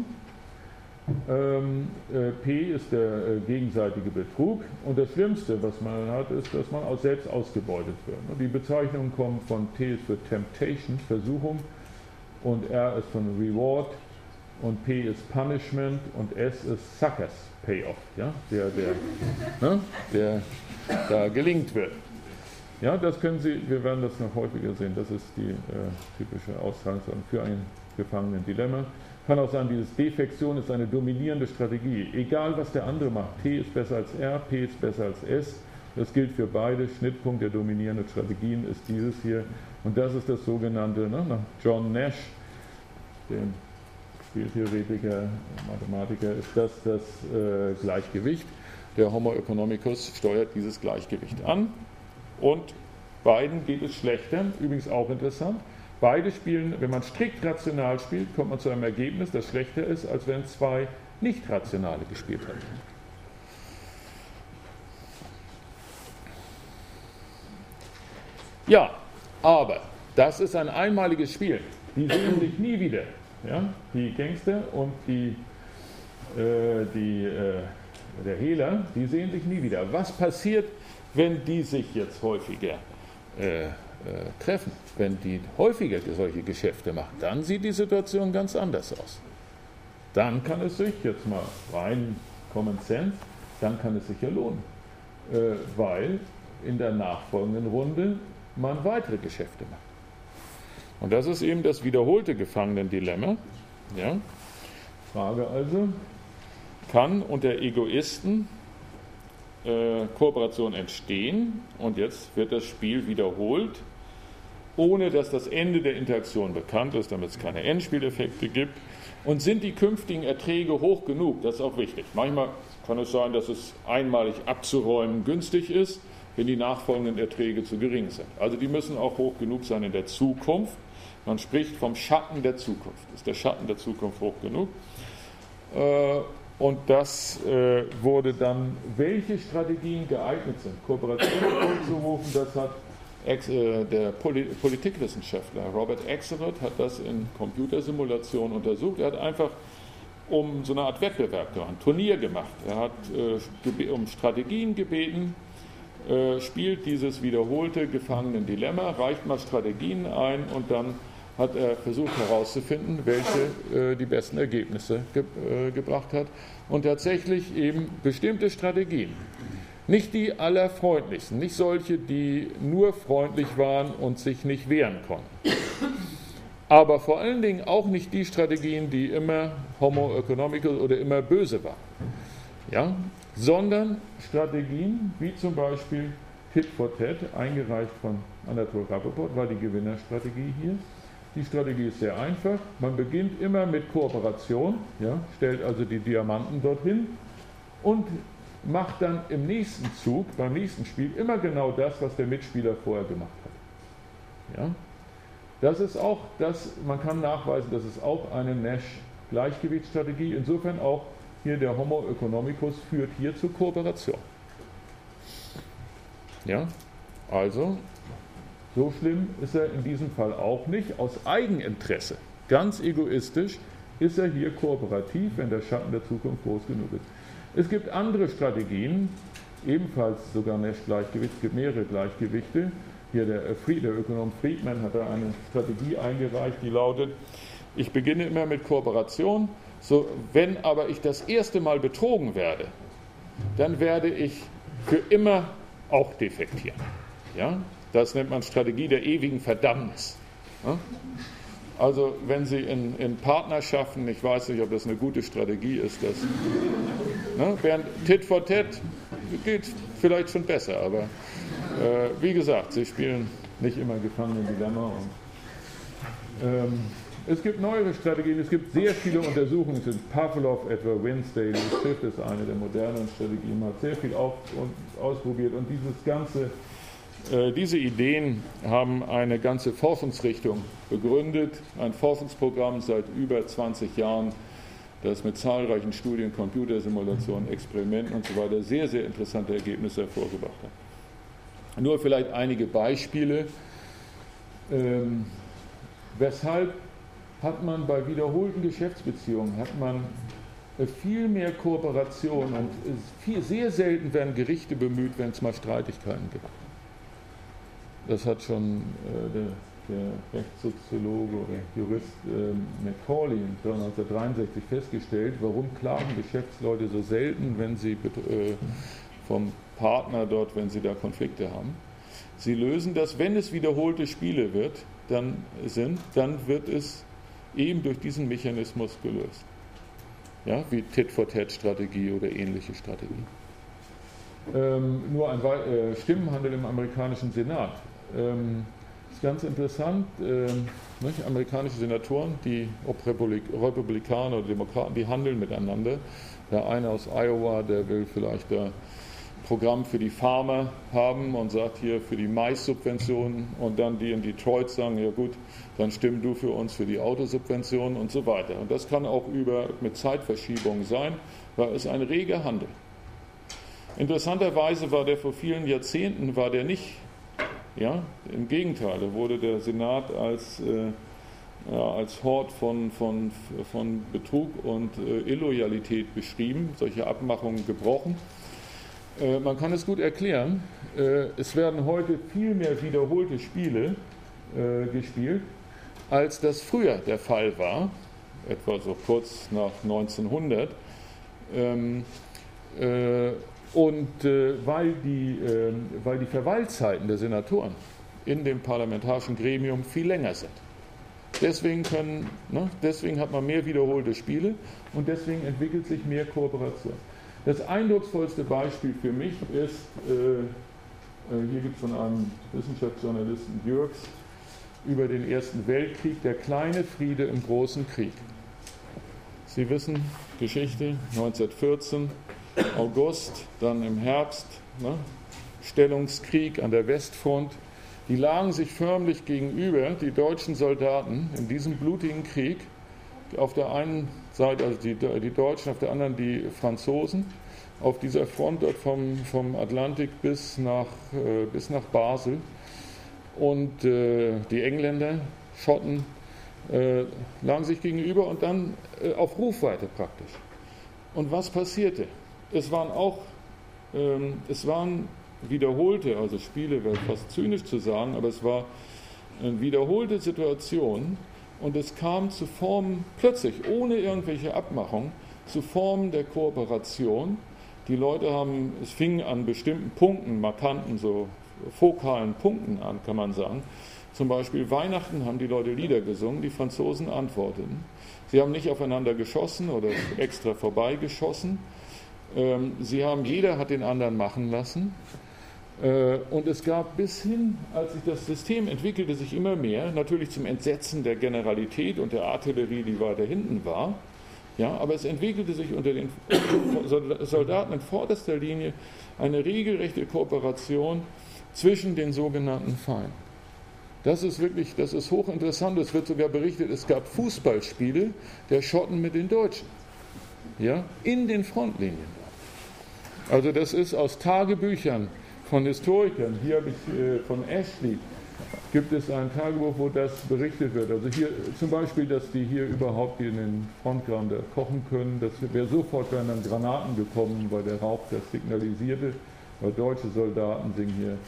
P ist der gegenseitige Betrug und das Schlimmste, was man hat, ist, dass man auch selbst ausgebeutet wird. Die Bezeichnungen kommen von T ist für Temptation, Versuchung, und R ist von Reward und P ist Punishment und S ist Suckers, Payoff, ja? der da gelingt wird. Ja, das können Sie, wir werden das noch häufiger sehen, das ist die typische Auszahlungsform für ein Gefangenendilemma. Kann auch sein, diese Defektion ist eine dominierende Strategie. Egal, was der andere macht, T ist besser als R, P ist besser als S. Das gilt für beide. Schnittpunkt der dominierenden Strategien ist dieses hier. Und das ist das sogenannte, nach John Nash, dem Spieltheoretiker, Mathematiker, ist das Gleichgewicht. Der Homo economicus steuert dieses Gleichgewicht an. Und beiden geht es schlechter. Übrigens auch interessant. Beide spielen, wenn man strikt rational spielt, kommt man zu einem Ergebnis, das schlechter ist, als wenn zwei nicht rationale gespielt hätten. Ja, aber das ist ein einmaliges Spiel. Die sehen sich nie wieder. Ja? Die Gangster und der Hehler, die sehen sich nie wieder. Was passiert, wenn die sich jetzt häufiger treffen, wenn die häufiger solche Geschäfte machen, dann sieht die Situation ganz anders aus. Dann kann es sich, jetzt mal rein Common Sense, dann kann es sich ja lohnen, weil in der nachfolgenden Runde man weitere Geschäfte macht. Und das ist eben das wiederholte Gefangenendilemma. Ja? Frage also, kann unter Egoisten Kooperation entstehen? Und jetzt wird das Spiel wiederholt, ohne dass das Ende der Interaktion bekannt ist, damit es keine Endspieleffekte gibt. Und sind die künftigen Erträge hoch genug? Das ist auch wichtig. Manchmal kann es sein, dass es einmalig abzuräumen günstig ist, wenn die nachfolgenden Erträge zu gering sind. Also die müssen auch hoch genug sein in der Zukunft. Man spricht vom Schatten der Zukunft. Ist der Schatten der Zukunft hoch genug? Und das wurde dann, welche Strategien geeignet sind, Kooperationen aufzurufen, das hat der Politikwissenschaftler Robert Axelrod hat das in Computersimulationen untersucht. Er hat einfach um so eine Art Wettbewerb gemacht, ein Turnier gemacht. Er hat um Strategien gebeten, spielt dieses wiederholte Gefangenen-Dilemma, reicht mal Strategien ein und dann hat er versucht herauszufinden, welche die besten Ergebnisse gebracht hat. Und tatsächlich eben bestimmte Strategien. Nicht die allerfreundlichsten, nicht solche, die nur freundlich waren und sich nicht wehren konnten. Aber vor allen Dingen auch nicht die Strategien, die immer homo economicus oder immer böse waren. Ja? Sondern Strategien wie zum Beispiel Tit for Tat, eingereicht von Anatol Rapoport, war die Gewinnerstrategie hier. Die Strategie ist sehr einfach. Man beginnt immer mit Kooperation, ja, stellt also die Diamanten dorthin und macht dann im nächsten Zug, beim nächsten Spiel, immer genau das, was der Mitspieler vorher gemacht hat. Ja? Das ist auch, man kann nachweisen, das ist auch eine Nash-Gleichgewichtsstrategie. Insofern auch hier der Homo economicus führt hier zur Kooperation. Ja? Also, so schlimm ist er in diesem Fall auch nicht. Aus Eigeninteresse, ganz egoistisch, ist er hier kooperativ, wenn der Schatten der Zukunft groß genug ist. Es gibt andere Strategien, ebenfalls sogar Nash-Gleichgewicht, es gibt mehrere Gleichgewichte. Hier der Ökonom Friedman hat da eine Strategie eingereicht, die lautet, ich beginne immer mit Kooperation, so, wenn aber ich das erste Mal betrogen werde, dann werde ich für immer auch defektieren. Ja? Das nennt man Strategie der ewigen Verdammnis. Ja? Also wenn Sie in Partnerschaften, ich weiß nicht, ob das eine gute Strategie ist, während Tit for Tat geht vielleicht schon besser, aber wie gesagt, Sie spielen nicht immer Gefangenen-Dilemma. Es gibt neuere Strategien, es gibt sehr viele Untersuchungen, Pavlov etwa, Wednesday, Swift ist eine der modernen Strategien, man hat sehr viel ausprobiert und diese Ideen haben eine ganze Forschungsrichtung begründet, ein Forschungsprogramm seit über 20 Jahren, das mit zahlreichen Studien, Computersimulationen, Experimenten und so weiter sehr, sehr interessante Ergebnisse hervorgebracht hat. Nur vielleicht einige Beispiele. Weshalb hat man bei wiederholten Geschäftsbeziehungen viel mehr Kooperation und sehr selten werden Gerichte bemüht, wenn es mal Streitigkeiten gibt. Das hat schon der Rechtssoziologe oder Jurist Macaulay 1963 festgestellt, warum klagen Geschäftsleute so selten, wenn sie vom Partner dort, wenn sie da Konflikte haben. Sie lösen das, wenn es wiederholte Spiele dann wird es eben durch diesen Mechanismus gelöst. Ja, wie Tit-for-Tat-Strategie oder ähnliche Strategien. Nur ein Stimmenhandel im amerikanischen Senat. Ist ganz interessant, amerikanische Senatoren, ob Republikaner oder Demokraten, die handeln miteinander. Der eine aus Iowa, der will vielleicht ein Programm für die Farmer haben und sagt hier für die Mais-Subventionen und dann die in Detroit sagen, ja gut, dann stimm du für uns für die Autosubventionen und so weiter. Und das kann auch mit Zeitverschiebungen sein, weil es ein reger Handel. Interessanterweise war der vor vielen Jahrzehnten, nicht, ja, im Gegenteil, da wurde der Senat als Hort von Betrug und Illoyalität beschrieben, solche Abmachungen gebrochen. Man kann es gut erklären, es werden heute viel mehr wiederholte Spiele gespielt, als das früher der Fall war, etwa so kurz nach 1900. Weil die Verweilzeiten der Senatoren in dem parlamentarischen Gremium viel länger sind. Deswegen hat man mehr wiederholte Spiele und deswegen entwickelt sich mehr Kooperation. Das eindrucksvollste Beispiel für mich ist, hier gibt es von einem Wissenschaftsjournalisten Jürgs, über den Ersten Weltkrieg, der kleine Friede im großen Krieg. Sie wissen, Geschichte, 1914, August, dann im Herbst, Stellungskrieg an der Westfront. Die lagen sich förmlich gegenüber, die deutschen Soldaten, in diesem blutigen Krieg. auf der einen Seite also die Deutschen, auf der anderen die Franzosen, auf dieser Front dort vom Atlantik bis nach Basel. Und die Engländer, Schotten, lagen sich gegenüber und dann auf Rufweite praktisch. Und was passierte? Es waren wiederholte, also Spiele wäre fast zynisch zu sagen, aber es war eine wiederholte Situation und es kam zu Formen, plötzlich, ohne irgendwelche Abmachung, zu Formen der Kooperation. Die Leute es fing an bestimmten Punkten, markanten, so fokalen Punkten an, kann man sagen. Zum Beispiel Weihnachten haben die Leute Lieder gesungen, die Franzosen antworteten. Sie haben nicht aufeinander geschossen oder extra vorbeigeschossen. Jeder hat den anderen machen lassen. Und es gab bis hin, als sich das System entwickelte sich immer mehr, natürlich zum Entsetzen der Generalität und der Artillerie, die weiter hinten war, ja, aber es entwickelte sich unter den Soldaten in vorderster Linie eine regelrechte Kooperation zwischen den sogenannten Feinden. Das ist hochinteressant. Es wird sogar berichtet, es gab Fußballspiele der Schotten mit den Deutschen, ja, in den Frontlinien. Also das ist aus Tagebüchern von Historikern, hier habe ich von Ashley, gibt es ein Tagebuch, wo das berichtet wird. Also hier zum Beispiel, dass die hier überhaupt in den Frontgraben kochen können. Das wäre sofort wären dann Granaten gekommen, weil der Rauch das signalisierte. Weil deutsche Soldaten singen hier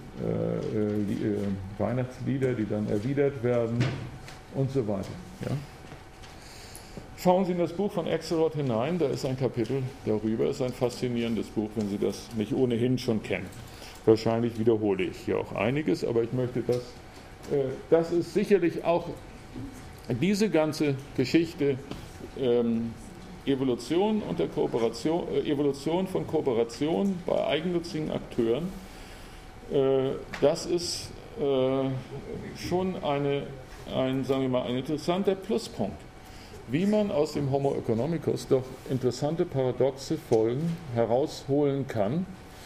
Weihnachtslieder, die dann erwidert werden und so weiter. Ja. Schauen Sie in das Buch von Axelrod hinein, da ist ein Kapitel darüber. Es ist ein faszinierendes Buch, wenn Sie das nicht ohnehin schon kennen. Wahrscheinlich wiederhole ich hier auch einiges, aber ich möchte das ist sicherlich auch diese ganze Geschichte Evolution von Kooperation bei eigennützigen Akteuren. Das ist schon ein interessanter Pluspunkt, wie man aus dem Homo economicus doch interessante paradoxe Folgen herausholen kann,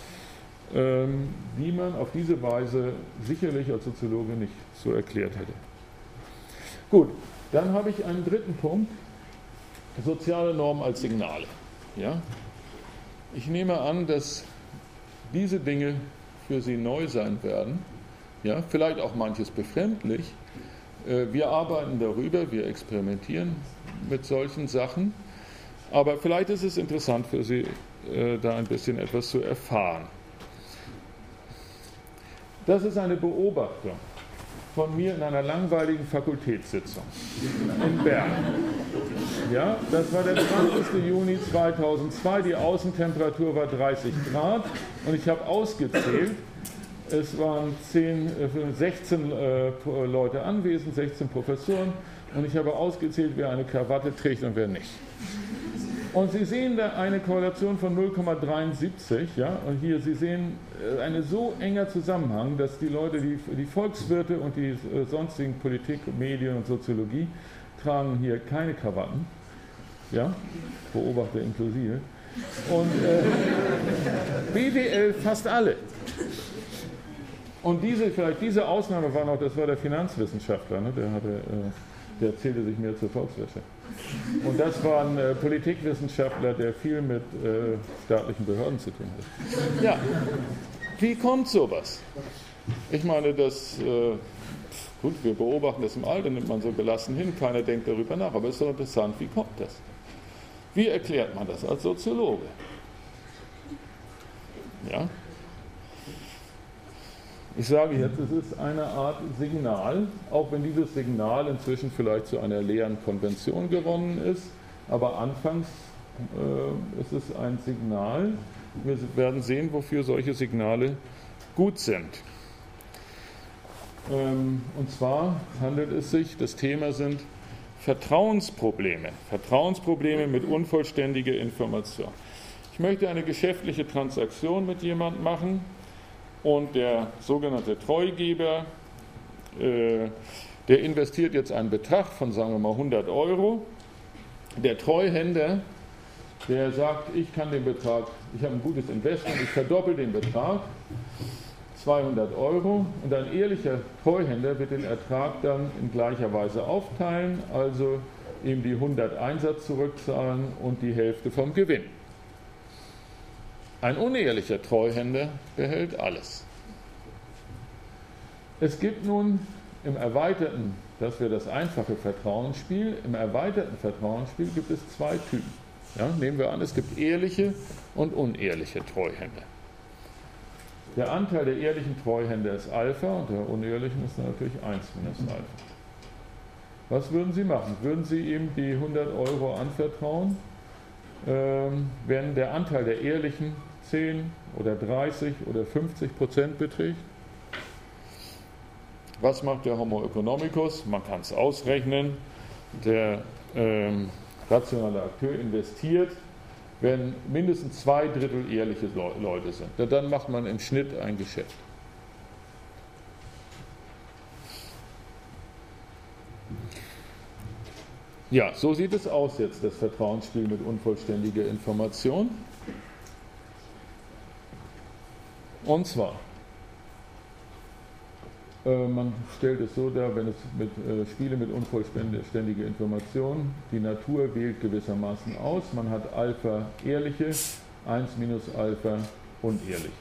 die man auf diese Weise sicherlich als Soziologe nicht so erklärt hätte. Gut, dann habe ich einen dritten Punkt, soziale Normen als Signale. Ja? Ich nehme an, dass diese Dinge für Sie neu sein werden, ja? Vielleicht auch manches befremdlich. Wir arbeiten darüber, wir experimentieren mit solchen Sachen, aber vielleicht ist es interessant für Sie, da ein bisschen etwas zu erfahren. Das ist eine Beobachtung von mir in einer langweiligen Fakultätssitzung in Bern. Ja, das war der 20. Juni 2002, die Außentemperatur war 30 Grad und ich habe ausgezählt, es waren 16 Leute anwesend, 16 Professoren und ich habe ausgezählt, wer eine Krawatte trägt und wer nicht. Und Sie sehen da eine Korrelation von 0,73, ja, und hier Sie sehen ein so enger Zusammenhang, dass die Leute, die Volkswirte und die sonstigen Politik, Medien und Soziologie tragen hier keine Krawatten, ja, Beobachter inklusive, und BWL fast alle. Und diese Ausnahme war noch, das war der Finanzwissenschaftler, ne, der zählte sich mehr zur Volkswirtschaft. Und das war ein Politikwissenschaftler, der viel mit staatlichen Behörden zu tun hat. Ja, wie kommt sowas? Ich meine, gut, wir beobachten das im Alter, nimmt man so gelassen hin, keiner denkt darüber nach, aber es ist doch interessant, wie kommt das? Wie erklärt man das als Soziologe? Ja? Ich sage jetzt, es ist eine Art Signal, auch wenn dieses Signal inzwischen vielleicht zu einer leeren Konvention gewonnen ist, aber anfangs ist es ein Signal. Wir werden sehen, wofür solche Signale gut sind. Und zwar handelt es sich, das Thema sind Vertrauensprobleme mit unvollständiger Information. Ich möchte eine geschäftliche Transaktion mit jemandem machen. Und der sogenannte Treugeber, der investiert jetzt einen Betrag von, sagen wir mal, 100 €. Der Treuhänder, der sagt, ich kann den Betrag, ich habe ein gutes Investment, ich verdoppel den Betrag, 200 €. Und ein ehrlicher Treuhänder wird den Ertrag dann in gleicher Weise aufteilen, also ihm die 100 Einsatz zurückzahlen und die Hälfte vom Gewinn. Ein unehrlicher Treuhänder behält alles. Es gibt nun im erweiterten, das wäre das einfache Vertrauensspiel, im erweiterten Vertrauensspiel gibt es zwei Typen. Ja, nehmen wir an, es gibt ehrliche und unehrliche Treuhänder. Der Anteil der ehrlichen Treuhänder ist Alpha und der unehrlichen ist natürlich 1 minus Alpha. Was würden Sie machen? Würden Sie ihm die 100 Euro anvertrauen, wenn der Anteil der ehrlichen 10 oder 30 oder 50% beträgt? Was macht der Homo economicus? Man kann es ausrechnen. Der rationale Akteur investiert, wenn mindestens 2/3 ehrliche Leute sind. Dann macht man im Schnitt ein Geschäft. Ja, so sieht es aus jetzt, das Vertrauensspiel mit unvollständiger Information. Und zwar, man stellt es so dar, wenn es Spiele mit unvollständiger Information, die Natur wählt gewissermaßen aus, man hat Alpha ehrliche, 1 minus Alpha unehrliche.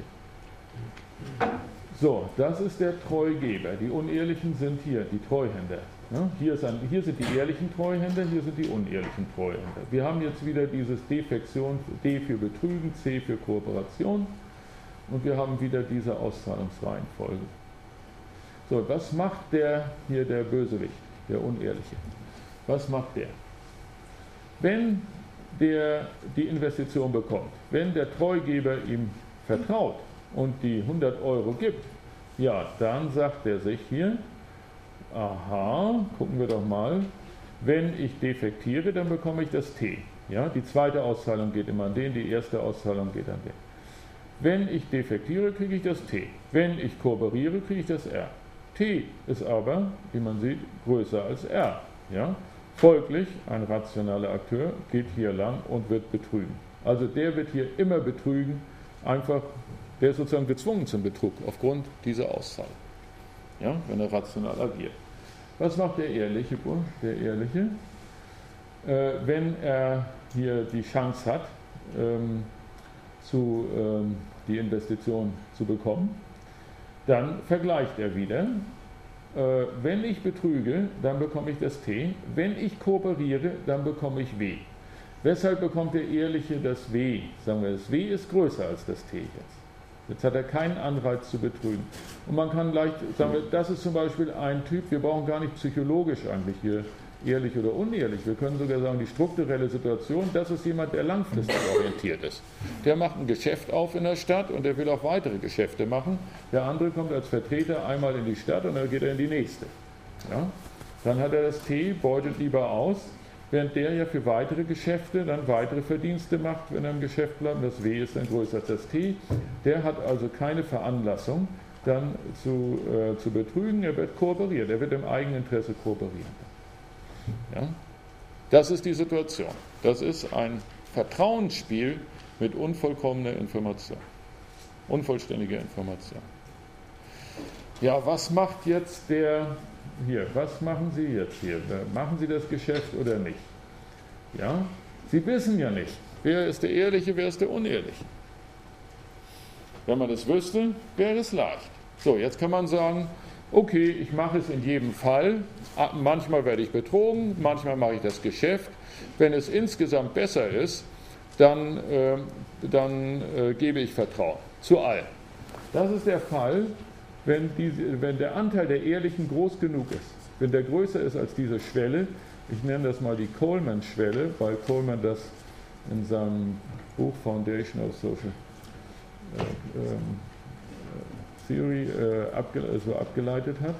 So, das ist der Treugeber. Die Unehrlichen sind hier, die Treuhänder. Ja, hier sind die ehrlichen Treuhänder, hier sind die unehrlichen Treuhänder. Wir haben jetzt wieder dieses Defektion, D für Betrügen, C für Kooperation und wir haben wieder diese Auszahlungsreihenfolge. So, was macht der Bösewicht, der Unehrliche? Was macht der? Wenn der die Investition bekommt, wenn der Treugeber ihm vertraut und die 100 Euro gibt, ja, dann sagt er sich hier, aha, gucken wir doch mal, wenn ich defektiere, dann bekomme ich das T. Ja, die zweite Auszahlung geht immer an den, die erste Auszahlung geht an den. Wenn ich defektiere, kriege ich das T. Wenn ich kooperiere, kriege ich das R. T ist aber, wie man sieht, größer als R. Ja? Folglich, ein rationaler Akteur geht hier lang und wird betrügen. Also der wird hier immer betrügen, einfach, der ist sozusagen gezwungen zum Betrug aufgrund dieser Auszahlung, ja? Wenn er rational agiert. Was macht der Ehrliche? Der Ehrliche, wenn er hier die Chance hat, die Investition zu bekommen, dann vergleicht er wieder. Wenn ich betrüge, dann bekomme ich das T. Wenn ich kooperiere, dann bekomme ich W. Weshalb bekommt der Ehrliche das W? Sagen wir, das W ist größer als das T jetzt. Jetzt hat er keinen Anreiz zu betrügen. Und man kann leicht sagen, das ist zum Beispiel ein Typ, wir brauchen gar nicht psychologisch eigentlich hier ehrlich oder unehrlich. Wir können sogar sagen, die strukturelle Situation, das ist jemand, der langfristig orientiert ist. Der macht ein Geschäft auf in der Stadt und der will auch weitere Geschäfte machen. Der andere kommt als Vertreter einmal in die Stadt und dann geht er in die nächste. Ja? Dann hat er das T, beutet lieber aus, während der ja für weitere Geschäfte dann weitere Verdienste macht, wenn er im Geschäft bleibt. Das W ist dann größer als das T. Der hat also keine Veranlassung, dann zu betrügen. Er wird kooperieren, er wird im eigenen Interesse kooperieren. Ja? Das ist die Situation. Das ist ein Vertrauensspiel mit unvollkommener Information, unvollständiger Information. Ja, was macht jetzt was machen Sie jetzt hier? Machen Sie das Geschäft oder nicht? Ja? Sie wissen ja nicht, wer ist der Ehrliche, wer ist der Unehrliche. Wenn man das wüsste, wäre es leicht. So, jetzt kann man sagen, okay, ich mache es in jedem Fall. Manchmal werde ich betrogen, manchmal mache ich das Geschäft. Wenn es insgesamt besser ist, dann gebe ich Vertrauen zu allen. Das ist der Fall, wenn der Anteil der Ehrlichen groß genug ist. Wenn der größer ist als diese Schwelle, ich nenne das mal die Coleman-Schwelle, weil Coleman das in seinem Buch Foundation of Social Theory abgeleitet hat.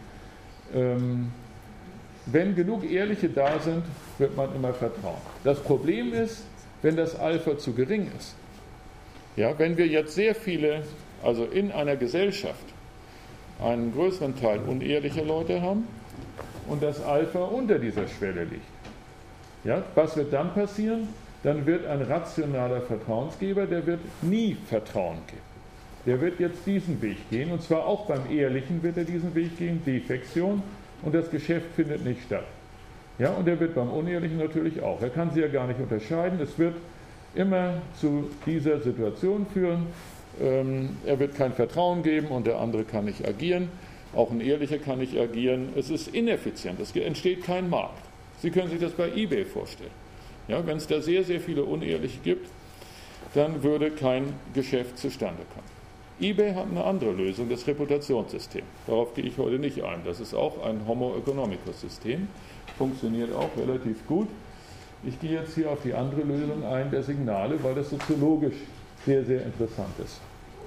Wenn genug Ehrliche da sind, wird man immer vertrauen. Das Problem ist, wenn das Alpha zu gering ist. Ja, wenn wir jetzt sehr viele, also in einer Gesellschaft, einen größeren Teil unehrlicher Leute haben und das Alpha unter dieser Schwelle liegt. Ja, was wird dann passieren? Dann wird ein rationaler Vertrauensgeber, der wird nie Vertrauen geben. Der wird jetzt diesen Weg gehen, und zwar auch beim Ehrlichen wird er diesen Weg gehen, Defektion, und das Geschäft findet nicht statt. Ja, und er wird beim Unehelichen natürlich auch. Er kann sie ja gar nicht unterscheiden. Es wird immer zu dieser Situation führen. Er wird kein Vertrauen geben und der andere kann nicht agieren. Auch ein Ehelicher kann nicht agieren. Es ist ineffizient. Es entsteht kein Markt. Sie können sich das bei eBay vorstellen. Ja, wenn es da sehr, sehr viele Uneheliche gibt, dann würde kein Geschäft zustande kommen. eBay hat eine andere Lösung, das Reputationssystem. Darauf gehe ich heute nicht ein. Das ist auch ein Homo economicus-System. Funktioniert auch relativ gut. Ich gehe jetzt hier auf die andere Lösung ein, der Signale, weil das soziologisch sehr, sehr interessant ist.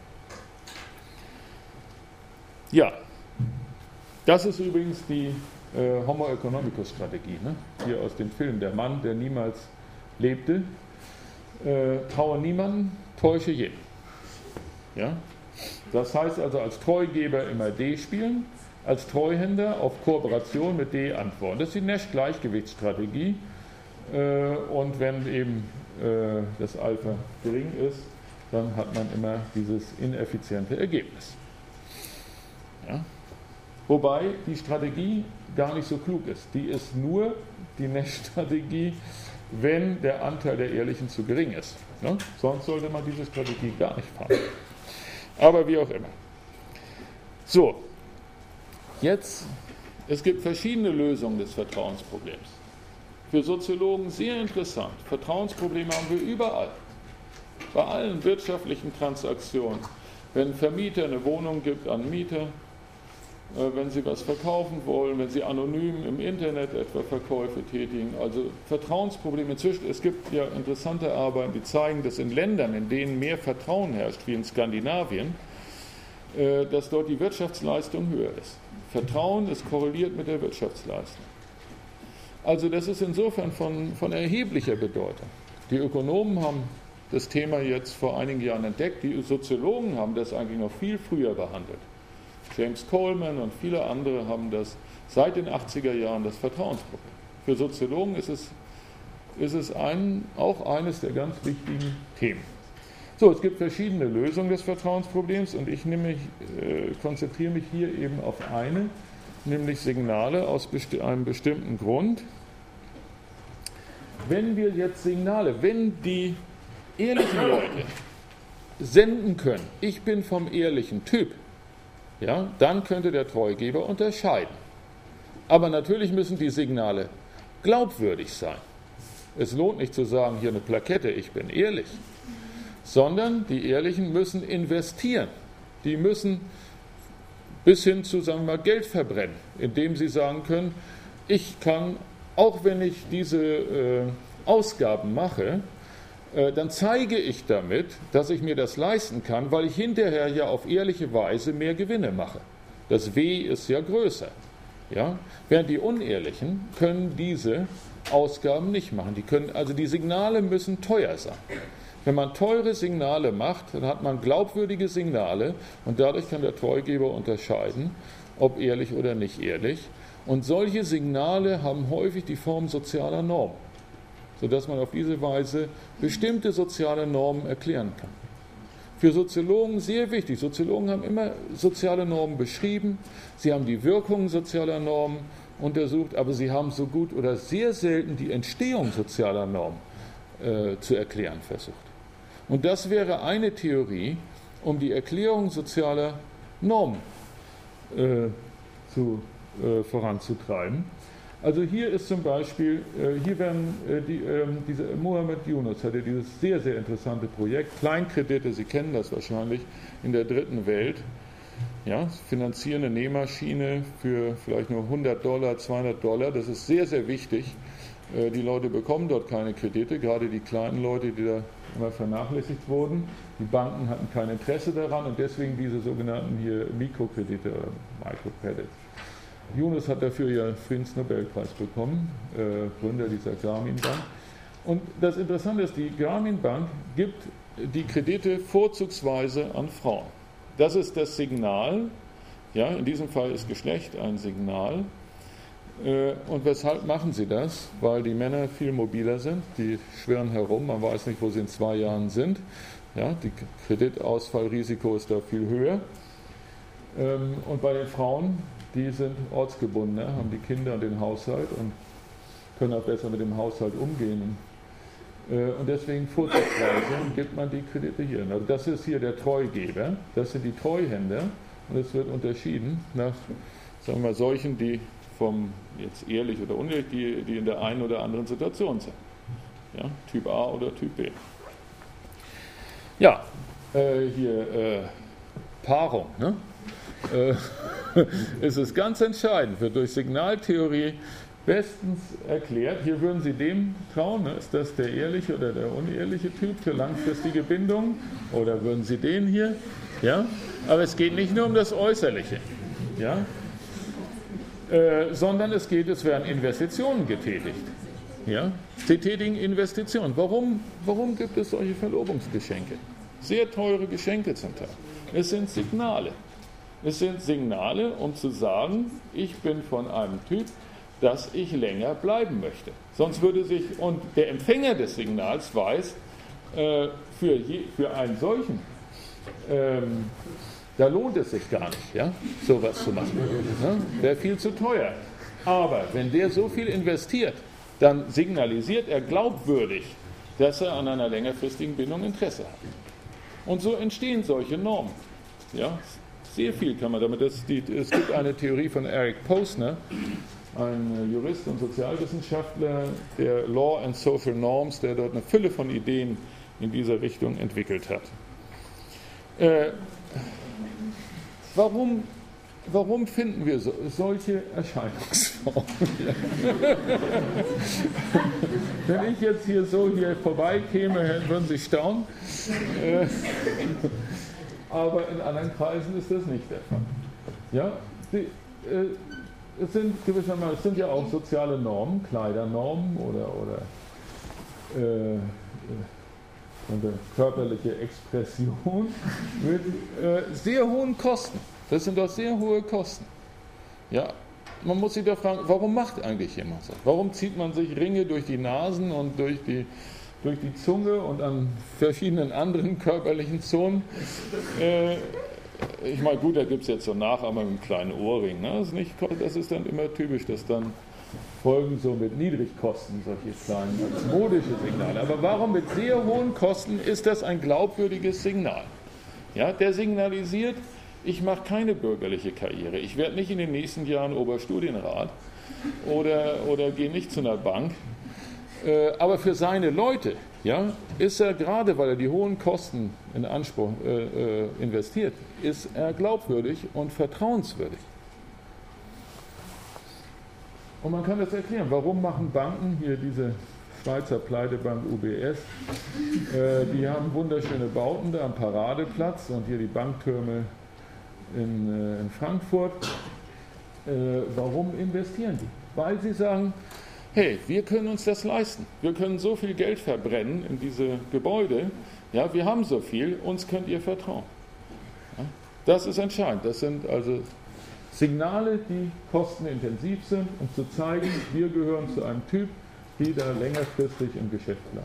Ja, das ist übrigens die Homo economicus-Strategie. Ne? Hier aus dem Film, der Mann, der niemals lebte. Traue niemanden, täusche jeden. Ja? Das heißt also, als Treugeber immer D spielen, als Treuhänder auf Kooperation mit D antworten. Das ist die Nash-Gleichgewichtsstrategie. Und wenn eben das Alpha gering ist, dann hat man immer dieses ineffiziente Ergebnis. Ja? Wobei die Strategie gar nicht so klug ist. Die ist nur die Nash-Strategie, wenn der Anteil der Ehrlichen zu gering ist. Ne? Sonst sollte man diese Strategie gar nicht fahren. Aber wie auch immer. So, jetzt, es gibt verschiedene Lösungen des Vertrauensproblems. Für Soziologen sehr interessant. Vertrauensprobleme haben wir überall. Bei allen wirtschaftlichen Transaktionen. Wenn ein Vermieter eine Wohnung gibt an Mieter, wenn sie was verkaufen wollen, wenn sie anonym im Internet etwa Verkäufe tätigen. Also Vertrauensprobleme inzwischen. Es gibt ja interessante Arbeiten, die zeigen, dass in Ländern, in denen mehr Vertrauen herrscht, wie in Skandinavien, dass dort die Wirtschaftsleistung höher ist. Vertrauen ist korreliert mit der Wirtschaftsleistung. Also das ist insofern von erheblicher Bedeutung. Die Ökonomen haben das Thema jetzt vor einigen Jahren entdeckt, die Soziologen haben das eigentlich noch viel früher behandelt. James Coleman und viele andere haben das seit den 80er Jahren das Vertrauensproblem. Für Soziologen ist es auch eines der ganz wichtigen Themen. So, es gibt verschiedene Lösungen des Vertrauensproblems und ich konzentriere mich hier eben auf eine, nämlich Signale aus einem bestimmten Grund. Wenn wir jetzt Signale, wenn die ehrlichen Leute senden können, ich bin vom ehrlichen Typ, ja, dann könnte der Treugeber unterscheiden. Aber natürlich müssen die Signale glaubwürdig sein. Es lohnt nicht zu sagen, hier eine Plakette, ich bin ehrlich, sondern die Ehrlichen müssen investieren. Die müssen bis hin zu, sagen wir mal, Geld verbrennen, indem sie sagen können, ich kann, auch wenn ich diese Ausgaben mache, dann zeige ich damit, dass ich mir das leisten kann, weil ich hinterher ja auf ehrliche Weise mehr Gewinne mache. Das W ist ja größer. Ja? Während die Unehrlichen können diese Ausgaben nicht machen. Also die Signale müssen teuer sein. Wenn man teure Signale macht, dann hat man glaubwürdige Signale und dadurch kann der Treugeber unterscheiden, ob ehrlich oder nicht ehrlich. Und solche Signale haben häufig die Form sozialer Normen, sodass man auf diese Weise bestimmte soziale Normen erklären kann. Für Soziologen sehr wichtig. Soziologen haben immer soziale Normen beschrieben, sie haben die Wirkungen sozialer Normen untersucht, aber sie haben so gut oder sehr selten die Entstehung sozialer Normen zu erklären versucht. Und das wäre eine Theorie, um die Erklärung sozialer Normen voranzutreiben. Also hier ist zum Beispiel, hier werden dieser Muhammad Yunus hatte dieses sehr, sehr interessante Projekt, Kleinkredite, Sie kennen das wahrscheinlich, in der dritten Welt, ja, finanzieren eine Nähmaschine für vielleicht nur $100, $200, das ist sehr, sehr wichtig. Die Leute bekommen dort keine Kredite, gerade die kleinen Leute, die da immer vernachlässigt wurden. Die Banken hatten kein Interesse daran und deswegen diese sogenannten hier Mikrokredite oder Microcredits. Yunus hat dafür ja Friedensnobelpreis bekommen, Gründer dieser Grameen Bank. Und das Interessante ist, die Grameen Bank gibt die Kredite vorzugsweise an Frauen. Das ist das Signal, ja, in diesem Fall ist Geschlecht ein Signal. Und weshalb machen sie das? Weil die Männer viel mobiler sind, die schwirren herum, man weiß nicht, wo sie in 2 Jahren sind. Ja, die Kreditausfallrisiko ist da viel höher. Und bei den Frauen, die sind ortsgebundener, haben die Kinder und den Haushalt und können auch besser mit dem Haushalt umgehen. Und deswegen vorzugsweise gibt man die Kredite hier. Also das ist hier der Treugeber, das sind die Treuhänder und es wird unterschieden nach, sagen wir mal, solchen, die vom jetzt ehrlich oder unehrlich, die in der einen oder anderen Situation sind. Ja, Typ A oder Typ B. Ja, hier Paarung. Ne? Es ist ganz entscheidend, wird durch Signaltheorie bestens erklärt. Hier würden Sie dem trauen, ne? Ist das der ehrliche oder der unehrliche Typ für langfristige Bindungen? Oder würden Sie den hier? Ja? Aber es geht nicht nur um das Äußerliche, ja? Sondern es werden Investitionen getätigt. Ja? Sie tätigen Investitionen. Warum gibt es solche Verlobungsgeschenke? Sehr teure Geschenke zum Teil. Es sind Signale. Es sind Signale, um zu sagen, ich bin von einem Typ, dass ich länger bleiben möchte. Sonst würde sich, und der Empfänger des Signals weiß, für einen solchen, da lohnt es sich gar nicht, ja, sowas zu machen. Ja, wäre viel zu teuer. Aber wenn der so viel investiert, dann signalisiert er glaubwürdig, dass er an einer längerfristigen Bindung Interesse hat. Und so entstehen solche Normen. Ja, sehr viel kann man damit. Es gibt eine Theorie von Eric Posner, ein Jurist und Sozialwissenschaftler, der Law and Social Norms, der dort eine Fülle von Ideen in dieser Richtung entwickelt hat. Warum finden wir solche Erscheinungsformen? Wenn ich jetzt hier vorbeikäme, würden Sie staunen. Aber in anderen Kreisen ist das nicht der Fall. Ja? Es sind ja auch soziale Normen, Kleidernormen oder körperliche Expression mit sehr hohen Kosten. Das sind doch sehr hohe Kosten. Ja, man muss sich da fragen, warum macht eigentlich jemand so? Warum zieht man sich Ringe durch die Nasen und durch die Zunge und an verschiedenen anderen körperlichen Zonen? Ich meine, gut, da gibt es jetzt so Nachahmer mit einem kleinen Ohrring. Ne? Das ist dann immer typisch, dass dann folgen so mit Niedrigkosten solche kleinen modische Signale. Aber warum mit sehr hohen Kosten ist das ein glaubwürdiges Signal? Ja, der signalisiert, ich mache keine bürgerliche Karriere. Ich werde nicht in den nächsten Jahren Oberstudienrat oder gehe nicht zu einer Bank. Aber für seine Leute, ja, ist er, gerade weil er die hohen Kosten in Anspruch investiert, ist er glaubwürdig und vertrauenswürdig. Und man kann das erklären. Warum machen Banken, hier diese Schweizer Pleitebank UBS, die haben wunderschöne Bauten da am Paradeplatz und hier die Banktürme in Frankfurt. Warum investieren die? Weil sie sagen, hey, wir können uns das leisten. Wir können so viel Geld verbrennen in diese Gebäude. Ja, wir haben so viel, uns könnt ihr vertrauen. Ja, das ist entscheidend. Das sind also Signale, die kostenintensiv sind, um zu zeigen, wir gehören zu einem Typ, die da längerfristig im Geschäft bleibt.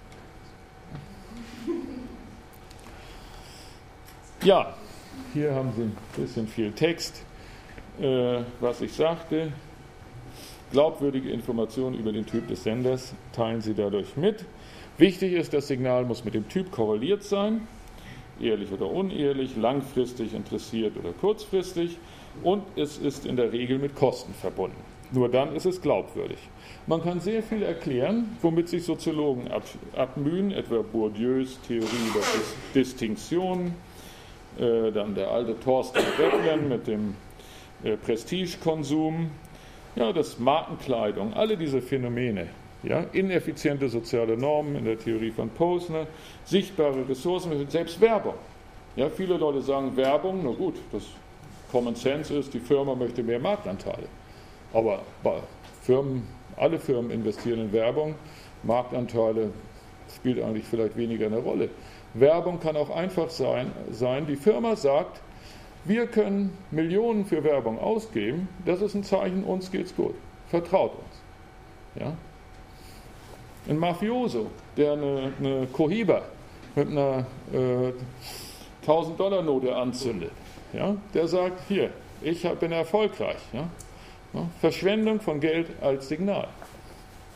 Ja, hier haben Sie ein bisschen viel Text, was ich sagte. Glaubwürdige Informationen über den Typ des Senders teilen Sie dadurch mit. Wichtig ist, das Signal muss mit dem Typ korreliert sein, ehrlich oder unehrlich, langfristig interessiert oder kurzfristig, und es ist in der Regel mit Kosten verbunden. Nur dann ist es glaubwürdig. Man kann sehr viel erklären, womit sich Soziologen abmühen, etwa Bourdieus Theorie über Distinktion, dann der alte Thorsten Veblen mit dem Prestigekonsum, ja, das Markenkleidung, alle diese Phänomene, ja, ineffiziente soziale Normen in der Theorie von Posner, sichtbare Ressourcen, selbst Werbung. Ja, viele Leute sagen Werbung, na gut, das Common Sense ist, die Firma möchte mehr Marktanteile. Aber alle Firmen investieren in Werbung, Marktanteile spielt eigentlich vielleicht weniger eine Rolle. Werbung kann auch einfach sein, die Firma sagt, wir können Millionen für Werbung ausgeben, das ist ein Zeichen, uns geht's gut, vertraut uns. Ja? Ein Mafioso, der eine Cohiba mit einer $1000-Note anzündet, ja? Der sagt, hier, ich bin erfolgreich. Ja? Ja? Verschwendung von Geld als Signal.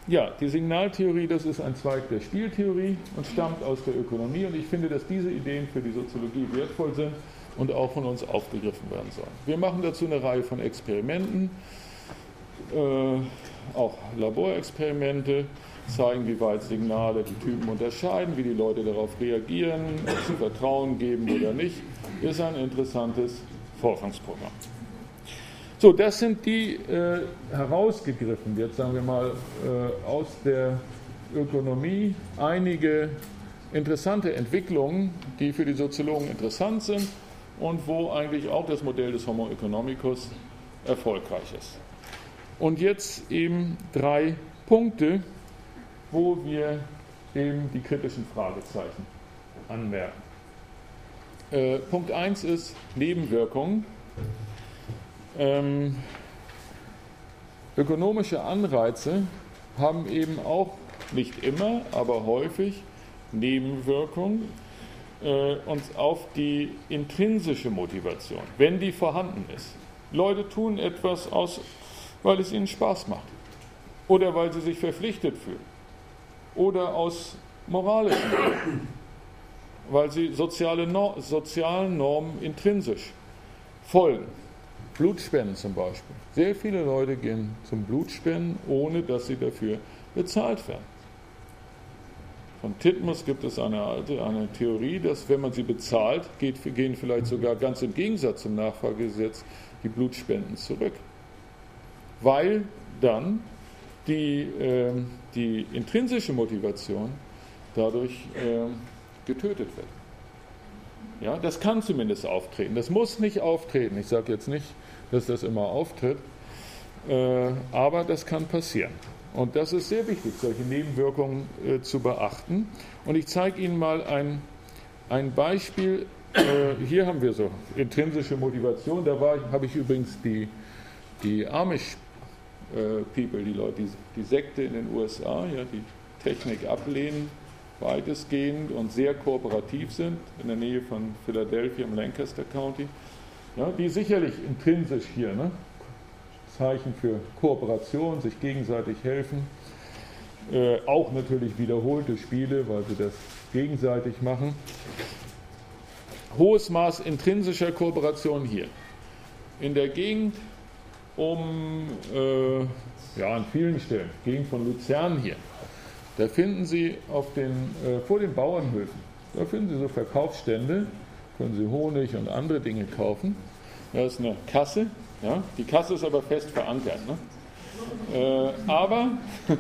Ja, die Signaltheorie, das ist ein Zweig der Spieltheorie und stammt aus der Ökonomie. Und ich finde, dass diese Ideen für die Soziologie wertvoll sind und auch von uns aufgegriffen werden sollen. Wir machen dazu eine Reihe von Experimenten, auch Laborexperimente, zeigen, wie weit Signale die Typen unterscheiden, wie die Leute darauf reagieren, ob sie Vertrauen geben oder nicht. Ist ein interessantes Forschungsprogramm. So, das sind die herausgegriffen, jetzt sagen wir mal aus der Ökonomie, einige interessante Entwicklungen, die für die Soziologen interessant sind und wo eigentlich auch das Modell des Homo economicus erfolgreich ist. Und jetzt eben 3 Punkte, wo wir eben die kritischen Fragezeichen anmerken. Punkt 1 ist Nebenwirkungen. Ökonomische Anreize haben eben auch nicht immer, aber häufig Nebenwirkungen und auf die intrinsische Motivation, wenn die vorhanden ist. Leute tun etwas weil es ihnen Spaß macht oder weil sie sich verpflichtet fühlen oder aus moralischen Gründen, weil sie sozialen Normen intrinsisch folgen. Blutspenden zum Beispiel. Sehr viele Leute gehen zum Blutspenden, ohne dass sie dafür bezahlt werden. Von Titmus gibt es eine Theorie, dass wenn man sie bezahlt, gehen vielleicht sogar ganz im Gegensatz zum Nachfragegesetz die Blutspenden zurück. Weil dann die intrinsische Motivation dadurch getötet wird. Ja, das kann zumindest auftreten. Das muss nicht auftreten. Ich sage jetzt nicht, dass das immer auftritt, aber das kann passieren. Und das ist sehr wichtig, solche Nebenwirkungen zu beachten. Und ich zeige Ihnen mal ein Beispiel. Hier haben wir so intrinsische Motivation. Da habe ich übrigens die Amish People, die Leute, die Sekte in den USA, ja, die Technik ablehnen, weitestgehend und sehr kooperativ sind, in der Nähe von Philadelphia im Lancaster County, ja, die sicherlich intrinsisch hier, ne, Zeichen für Kooperation, sich gegenseitig helfen, auch natürlich wiederholte Spiele, weil sie das gegenseitig machen. Hohes Maß intrinsischer Kooperation hier. In der Gegend an vielen Stellen, Gegend von Luzern hier, da finden Sie vor den Bauernhöfen, da finden Sie so Verkaufsstände, können Sie Honig und andere Dinge kaufen. Da ist eine Kasse, ja? Die Kasse ist aber fest verankert. Ne? Aber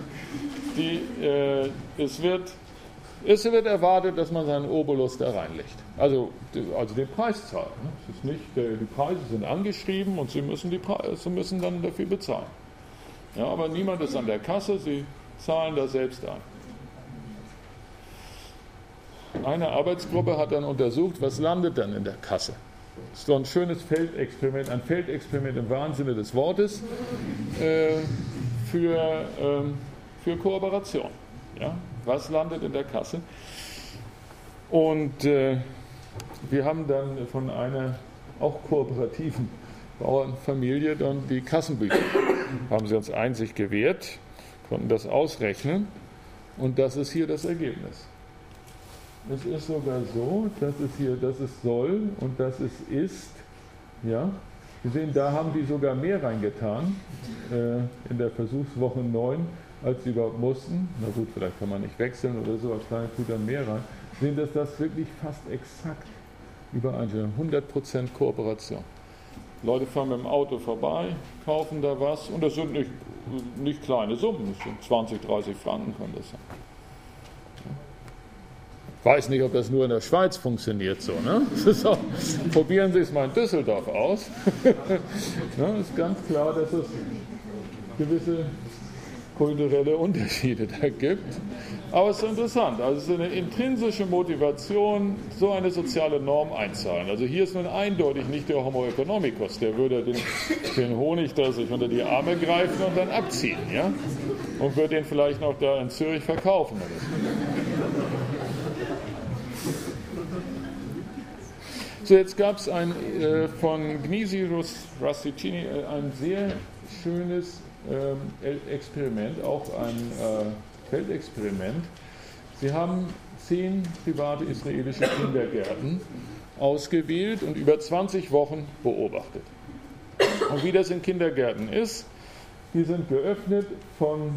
es wird erwartet, dass man seinen Obolus da reinlegt. Also den Preis zahlt. Ne? Es ist nicht, die Preise sind angeschrieben und Sie müssen dann dafür bezahlen. Ja, aber niemand ist an der Kasse, Sie zahlen da selbst ein. Eine Arbeitsgruppe hat dann untersucht, was landet dann in der Kasse. Das ist so ein schönes Feldexperiment, ein Feldexperiment im wahren Sinne des Wortes für Kooperation. Ja? Was landet in der Kasse? Und wir haben dann von einer auch kooperativen Bauernfamilie dann die Kassenbücher. Haben sie uns einzig gewährt, konnten das ausrechnen und das ist hier das Ergebnis. Es ist sogar so, dass es hier, dass es soll und dass es ist. Ja? Sie sehen, da haben die sogar mehr reingetan in der Versuchswoche 9, als sie überhaupt mussten. Na gut, vielleicht kann man nicht wechseln oder so, als kleiner tut dann mehr rein. Sie sehen, dass das wirklich fast exakt übereinstimmt. 100% Kooperation. Leute fahren mit dem Auto vorbei, kaufen da was und das sind nicht kleine Summen, das sind 20, 30 Franken können das sein. Ich weiß nicht, ob das nur in der Schweiz funktioniert so. Ne? Probieren Sie es mal in Düsseldorf aus. Ja, ist ganz klar, dass es gewisse kulturelle Unterschiede da gibt. Aber es ist interessant. Also es ist eine intrinsische Motivation, so eine soziale Norm einzahlen. Also hier ist nun eindeutig nicht der Homo economicus, der würde den Honig da sich unter die Arme greifen und dann abziehen. Ja? Und würde den vielleicht noch da in Zürich verkaufen. Oder so. So, jetzt gab es von Gnisi Russicini ein sehr schönes Experiment, auch ein Feldexperiment. Sie haben 10 private israelische Kindergärten ausgewählt und über 20 Wochen beobachtet. Und wie das in Kindergärten ist, die sind geöffnet von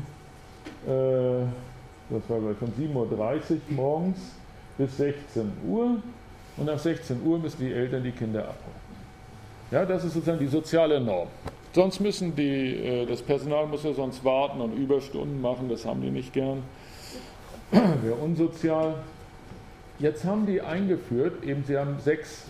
7:30 Uhr morgens bis 16 Uhr und nach 16 Uhr müssen die Eltern die Kinder abholen. Ja, das ist sozusagen die soziale Norm. Sonst müssen das Personal muss ja sonst warten und Überstunden machen, das haben die nicht gern. Wäre unsozial. Jetzt haben die eingeführt, eben sie haben 6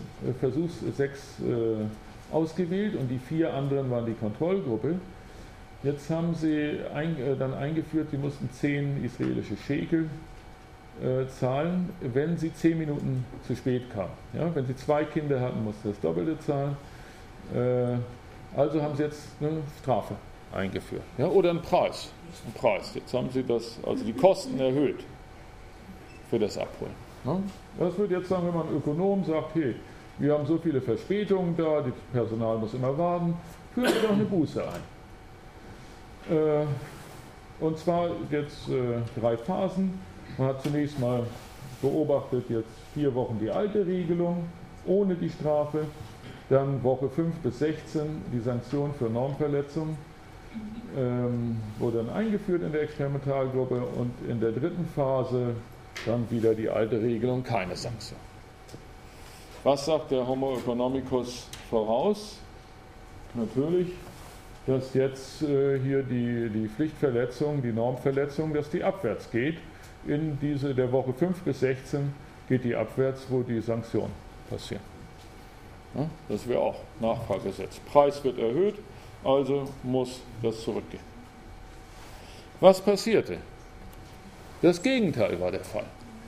ausgewählt und die 4 anderen waren die Kontrollgruppe. Jetzt haben sie dann eingeführt, sie mussten 10 israelische Schekel zahlen, wenn sie 10 Minuten zu spät kamen. Ja, wenn sie 2 Kinder hatten, mussten sie das Doppelte zahlen. Also haben sie jetzt eine Strafe eingeführt. Ja, oder einen Preis. Jetzt haben sie die Kosten erhöht für das Abholen. Ja, das würde jetzt sagen, wenn man Ökonom sagt, hey, wir haben so viele Verspätungen da, das Personal muss immer warten, führen wir doch eine Buße ein. Und zwar jetzt 3 Phasen. Man hat zunächst mal beobachtet, jetzt 4 Wochen die alte Regelung, ohne die Strafe. Dann Woche 5 bis 16 die Sanktion für Normverletzung wurde dann eingeführt in der Experimentalgruppe und in der 3. Phase dann wieder die alte Regelung, keine Sanktion. Was sagt der Homo economicus voraus? Natürlich, dass jetzt hier die Pflichtverletzung, die Normverletzung, dass die abwärts geht. In der Woche 5 bis 16 geht die abwärts, wo die Sanktionen passieren. Ja, das wäre auch Nachfragegesetz. Preis wird erhöht, also muss das zurückgehen. Was passierte? Das Gegenteil war der Fall.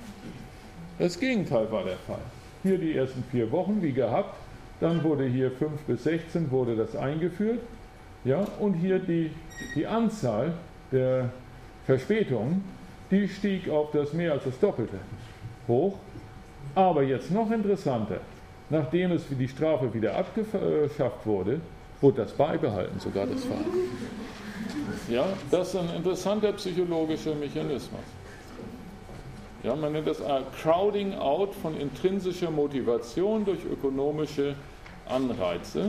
Hier die ersten 4 Wochen, wie gehabt, dann wurde hier 5 bis 16 wurde das eingeführt. Ja, und hier die Anzahl der Verspätungen, die stieg auf das mehr als das Doppelte hoch. Aber jetzt noch interessanter, nachdem es für die Strafe wieder abgeschafft wurde, wurde das beibehalten, sogar das Verhalten. Ja, das ist ein interessanter psychologischer Mechanismus. Ja, man nennt das Crowding out von intrinsischer Motivation durch ökonomische Anreize.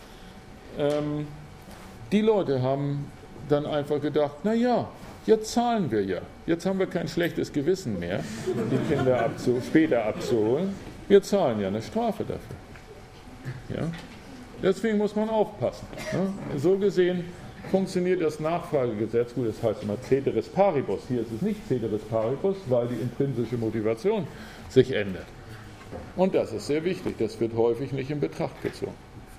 Die Leute haben dann einfach gedacht, naja, jetzt zahlen wir ja. Jetzt haben wir kein schlechtes Gewissen mehr, die Kinder später abzuholen. Wir zahlen ja eine Strafe dafür. Ja? Deswegen muss man aufpassen. Ja? So gesehen funktioniert das Nachfragegesetz, gut, das heißt immer Ceteris Paribus. Hier ist es nicht Ceteris Paribus, weil die intrinsische Motivation sich ändert. Und das ist sehr wichtig, das wird häufig nicht in Betracht gezogen.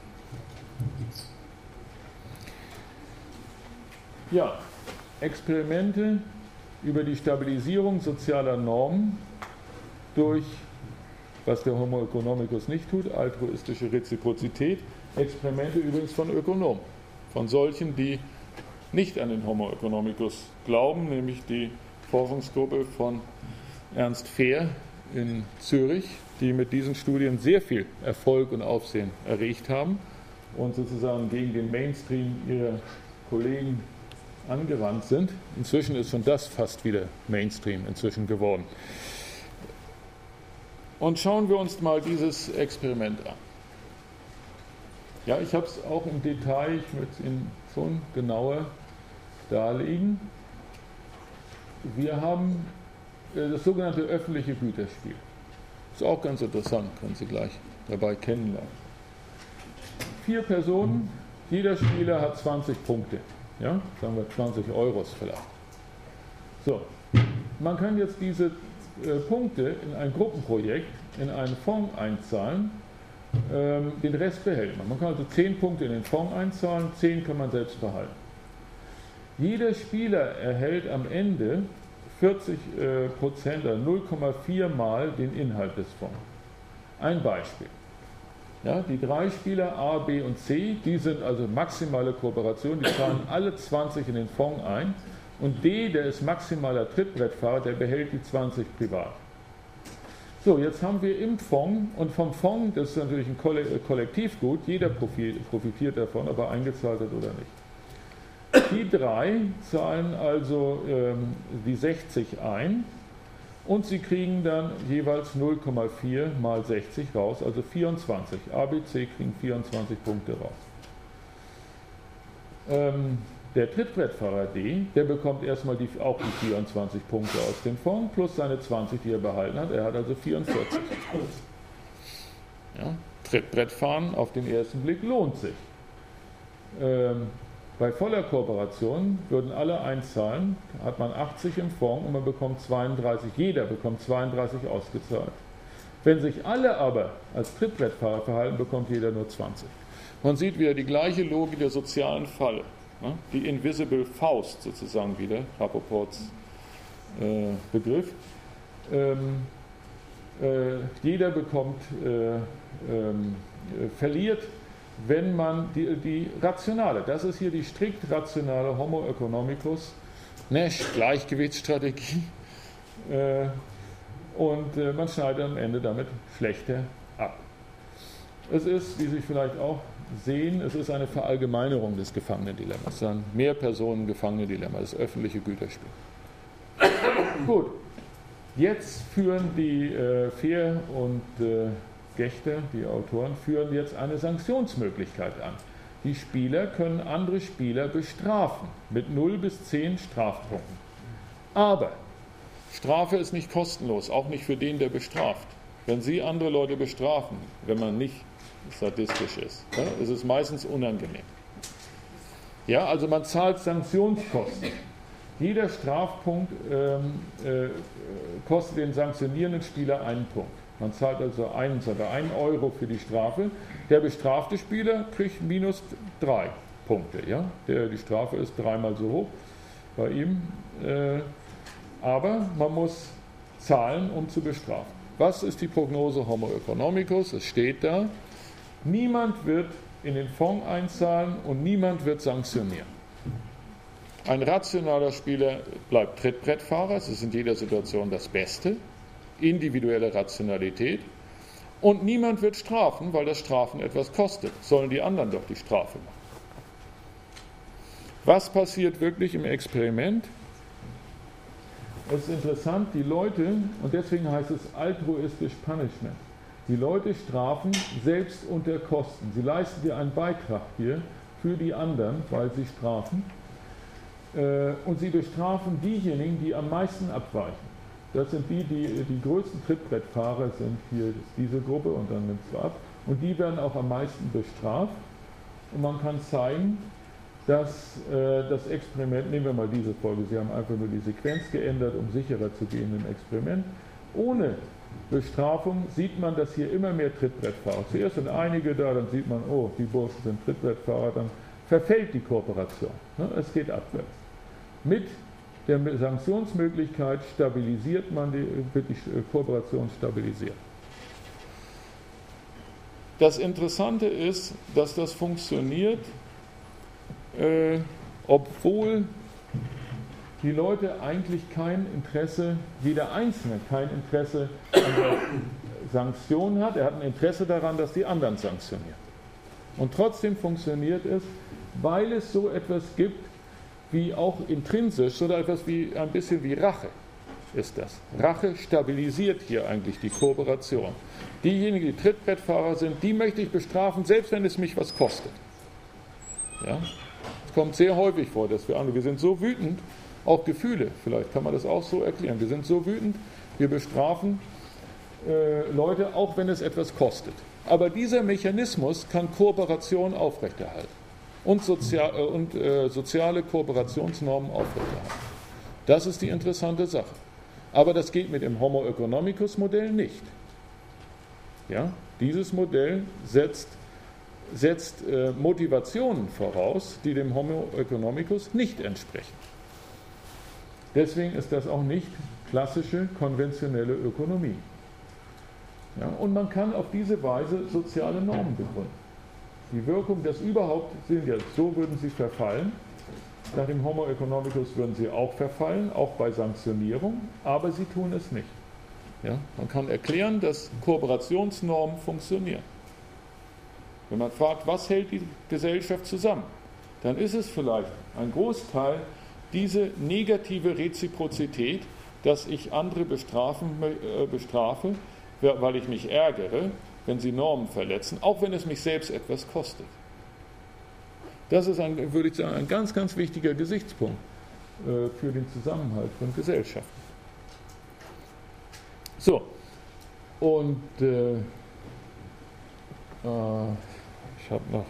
Ja, Experimente über die Stabilisierung sozialer Normen durch, was der Homo economicus nicht tut, altruistische Reziprozität. Experimente übrigens von Ökonomen, von solchen, die nicht an den Homo economicus glauben, nämlich die Forschungsgruppe von Ernst Fehr in Zürich, die mit diesen Studien sehr viel Erfolg und Aufsehen erregt haben und sozusagen gegen den Mainstream ihrer Kollegen angewandt sind. Inzwischen ist schon das fast wieder Mainstream inzwischen geworden. Und schauen wir uns mal dieses Experiment an. Ja, ich habe es auch im Detail, ich möchte es Ihnen schon genauer darlegen. Wir haben das sogenannte öffentliche Güterspiel. Ist auch ganz interessant, können Sie gleich dabei kennenlernen. 4 Personen, jeder Spieler hat 20 Punkte. Ja, sagen wir 20 € vielleicht. So, man kann jetzt diese Punkte in ein Gruppenprojekt, in einen Fonds einzahlen, den Rest behält man. Man kann also 10 Punkte in den Fonds einzahlen, 10 kann man selbst behalten. Jeder Spieler erhält am Ende 40% oder 0,4 Mal den Inhalt des Fonds. Ein Beispiel. Ja, die 3 Spieler A, B und C, die sind also maximale Kooperation, die zahlen alle 20 in den Fonds ein. Und D, der ist maximaler Trittbrettfahrer, der behält die 20 privat. So, jetzt haben wir im Fonds, und vom Fonds, das ist natürlich ein Kollektivgut, jeder profitiert davon, ob er eingezahlt hat oder nicht. Die 3 zahlen also die 60 ein und sie kriegen dann jeweils 0,4 mal 60 raus, also 24. A, B, C kriegen 24 Punkte raus. Der Trittbrettfahrer D, der bekommt erstmal auch die 24 Punkte aus dem Fonds plus seine 20, die er behalten hat. Er hat also 44. Ja, Trittbrettfahren auf den ersten Blick lohnt sich. Bei voller Kooperation würden alle einzahlen, hat man 80 im Fonds und man bekommt 32, jeder bekommt 32 ausgezahlt. Wenn sich alle aber als Trittbrettfahrer verhalten, bekommt jeder nur 20. Man sieht wieder die gleiche Logik der sozialen Falle. Die Invisible Faust sozusagen wieder, Rappaports Begriff. Jeder bekommt, verliert, wenn man die rationale, das ist hier die strikt rationale Homo economicus, Nash Gleichgewichtsstrategie, und man schneidet am Ende damit schlechter ab. Es ist, wie Sie vielleicht auch sehen, es ist eine Verallgemeinerung des Gefangenendilemmas, ein Mehrpersonen-Gefangenendilemma, das öffentliche Güterspiel. Gut, jetzt führen die Fehr und Gechter, die Autoren, führen jetzt eine Sanktionsmöglichkeit an. Die Spieler können andere Spieler bestrafen mit 0 bis 10 Strafpunkten. Aber Strafe ist nicht kostenlos, auch nicht für den, der bestraft. Wenn Sie andere Leute bestrafen, wenn man nicht sadistisch ist, ja, ist es meistens unangenehm. Ja, also man zahlt Sanktionskosten. Jeder Strafpunkt kostet den sanktionierenden Spieler einen Punkt. Man zahlt also 1 Euro für die Strafe. Der bestrafte Spieler kriegt minus 3 Punkte. Ja? Die Strafe ist 3-mal so hoch bei ihm. Aber man muss zahlen, um zu bestrafen. Was ist die Prognose Homo economicus? Es steht da, niemand wird in den Fonds einzahlen und niemand wird sanktionieren. Ein rationaler Spieler bleibt Trittbrettfahrer, es ist in jeder Situation das Beste, individuelle Rationalität, und niemand wird strafen, weil das Strafen etwas kostet. Sollen die anderen doch die Strafe machen. Was passiert wirklich im Experiment? Es ist interessant, die Leute, und deswegen heißt es altruistisch Punishment, die Leute strafen selbst unter Kosten. Sie leisten dir einen Beitrag hier für die anderen, weil sie strafen, und sie bestrafen diejenigen, die am meisten abweichen. Das sind die größten Trittbrettfahrer sind hier diese Gruppe, und dann nimmt es ab, und die werden auch am meisten bestraft. Und man kann zeigen, dass das Experiment, nehmen wir mal diese Folge, Sie haben einfach nur die Sequenz geändert, um sicherer zu gehen im Experiment. Ohne Bestrafung sieht man, dass hier immer mehr Trittbrettfahrer. Zuerst sind einige da, dann sieht man, oh, die Burschen sind Trittbrettfahrer, dann verfällt die Kooperation. Es geht abwärts. Mit der Sanktionsmöglichkeit stabilisiert man wird die Kooperation stabilisiert. Das Interessante ist, dass das funktioniert, obwohl die Leute eigentlich kein Interesse, jeder Einzelne kein Interesse an der Sanktion hat. Er hat ein Interesse daran, dass die anderen sanktionieren. Und trotzdem funktioniert es, weil es so etwas gibt, wie auch intrinsisch, oder etwas wie ein bisschen wie Rache ist das. Rache stabilisiert hier eigentlich die Kooperation. Diejenigen, die Trittbrettfahrer sind, die möchte ich bestrafen, selbst wenn es mich was kostet. Ja? Es kommt sehr häufig vor, dass wir sind so wütend, auch Gefühle, vielleicht kann man das auch so erklären, wir sind so wütend, wir bestrafen Leute, auch wenn es etwas kostet. Aber dieser Mechanismus kann Kooperation aufrechterhalten und soziale Kooperationsnormen aufrechterhalten. Das ist die interessante Sache. Aber das geht mit dem Homo economicus Modell nicht. Ja? Dieses Modell setzt Motivationen voraus, die dem Homo economicus nicht entsprechen. Deswegen ist das auch nicht klassische, konventionelle Ökonomie. Ja? Und man kann auf diese Weise soziale Normen begründen. Die Wirkung, das überhaupt sind ja, so würden sie verfallen. Nach dem Homo economicus würden sie auch verfallen, auch bei Sanktionierung, aber sie tun es nicht. Ja? Man kann erklären, dass Kooperationsnormen funktionieren. Wenn man fragt, was hält die Gesellschaft zusammen, dann ist es vielleicht ein Großteil diese negative Reziprozität, dass ich andere bestrafe, weil ich mich ärgere, wenn sie Normen verletzen, auch wenn es mich selbst etwas kostet. Das ist, würde ich sagen, ein ganz, ganz wichtiger Gesichtspunkt für den Zusammenhalt von Gesellschaften. So, und ich habe noch,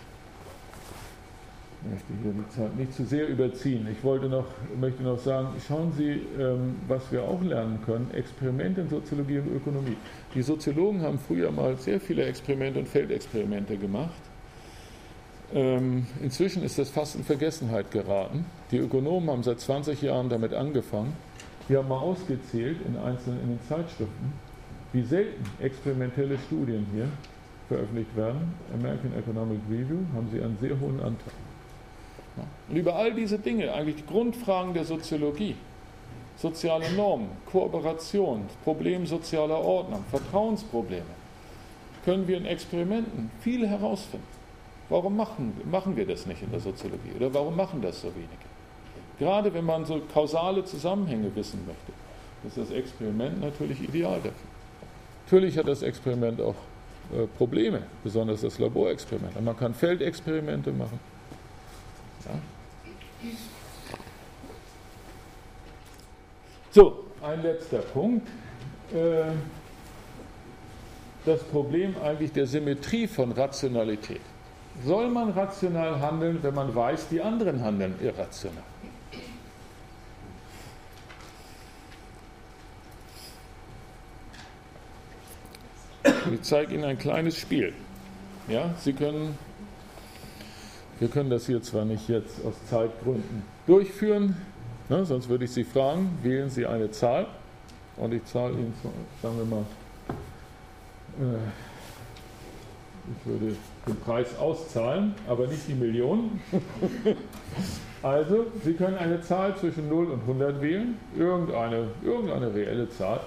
ich möchte hier die Zeit nicht zu sehr überziehen. Ich möchte noch sagen, schauen Sie, was wir auch lernen können, Experimente in Soziologie und Ökonomie. Die Soziologen haben früher mal sehr viele Experimente und Feldexperimente gemacht. Inzwischen ist das fast in Vergessenheit geraten. Die Ökonomen haben seit 20 Jahren damit angefangen. Die haben mal ausgezählt in den Zeitschriften, wie selten experimentelle Studien hier veröffentlicht werden. American Economic Review haben sie einen sehr hohen Anteil. Und über all diese Dinge, eigentlich die Grundfragen der Soziologie, soziale Normen, Kooperation, Problem sozialer Ordnung, Vertrauensprobleme, können wir in Experimenten viel herausfinden. Warum machen wir das nicht in der Soziologie? Oder warum machen das so wenige? Gerade wenn man so kausale Zusammenhänge wissen möchte, ist das Experiment natürlich ideal dafür. Natürlich hat das Experiment auch Probleme, besonders das Laborexperiment. Und man kann Feldexperimente machen. Ja. So, ein letzter Punkt. Das Problem eigentlich der Symmetrie von Rationalität. Soll man rational handeln, wenn man weiß, die anderen handeln irrational? Ich zeige Ihnen ein kleines Spiel. Ja, wir können das hier zwar nicht jetzt aus Zeitgründen durchführen, ne, sonst würde ich Sie fragen, wählen Sie eine Zahl und ich zahle Ihnen, sagen wir mal, ich würde den Preis auszahlen, aber nicht die Millionen. Also, Sie können eine Zahl zwischen 0 und 100 wählen, irgendeine reelle Zahl.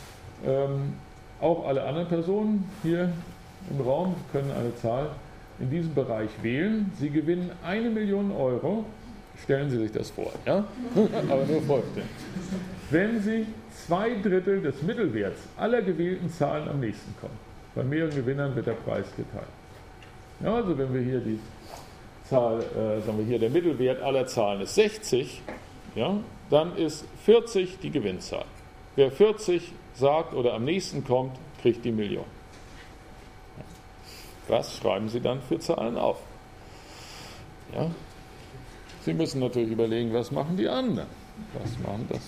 Auch alle anderen Personen hier im Raum können eine Zahl in diesem Bereich wählen. Sie gewinnen 1 Million Euro. Stellen Sie sich das vor, ja? Aber nur vorstellen. Wenn Sie 2/3 des Mittelwerts aller gewählten Zahlen am nächsten kommen. Bei mehreren Gewinnern wird der Preis geteilt. Ja, also wenn wir hier die Zahl, sagen wir hier, der Mittelwert aller Zahlen ist 60, ja, dann ist 40 die Gewinnzahl. Wer 40 sagt oder am nächsten kommt, kriegt die Million. Was schreiben Sie dann für Zahlen auf? Ja? Sie müssen natürlich überlegen, was machen die anderen? Was machen das?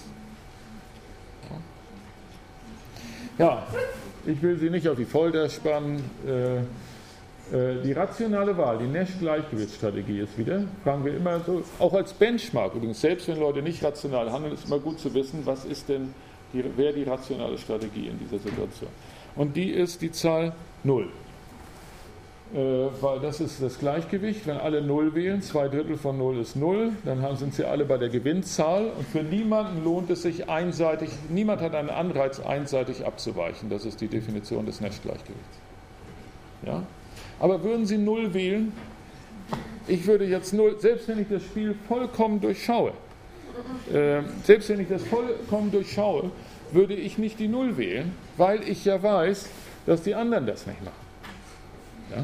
Ja, ich will Sie nicht auf die Folter spannen. Die rationale Wahl, die Nash-Gleichgewichtsstrategie ist wieder, fragen wir immer so, auch als Benchmark übrigens, selbst wenn Leute nicht rational handeln, ist immer gut zu wissen, was ist denn wäre die rationale Strategie in dieser Situation. Und die ist die Zahl 0. Weil das ist das Gleichgewicht. Wenn alle 0 wählen, 2/3 von 0 ist 0, dann sind sie alle bei der Gewinnzahl. Und für niemanden lohnt es sich einseitig, niemand hat einen Anreiz, einseitig abzuweichen. Das ist die Definition des Nash-Gleichgewichts. Ja? Aber würden Sie 0 wählen, ich würde jetzt 0, selbst wenn ich das Spiel vollkommen durchschaue, würde ich nicht die 0 wählen, weil ich ja weiß, dass die anderen das nicht machen. Ja?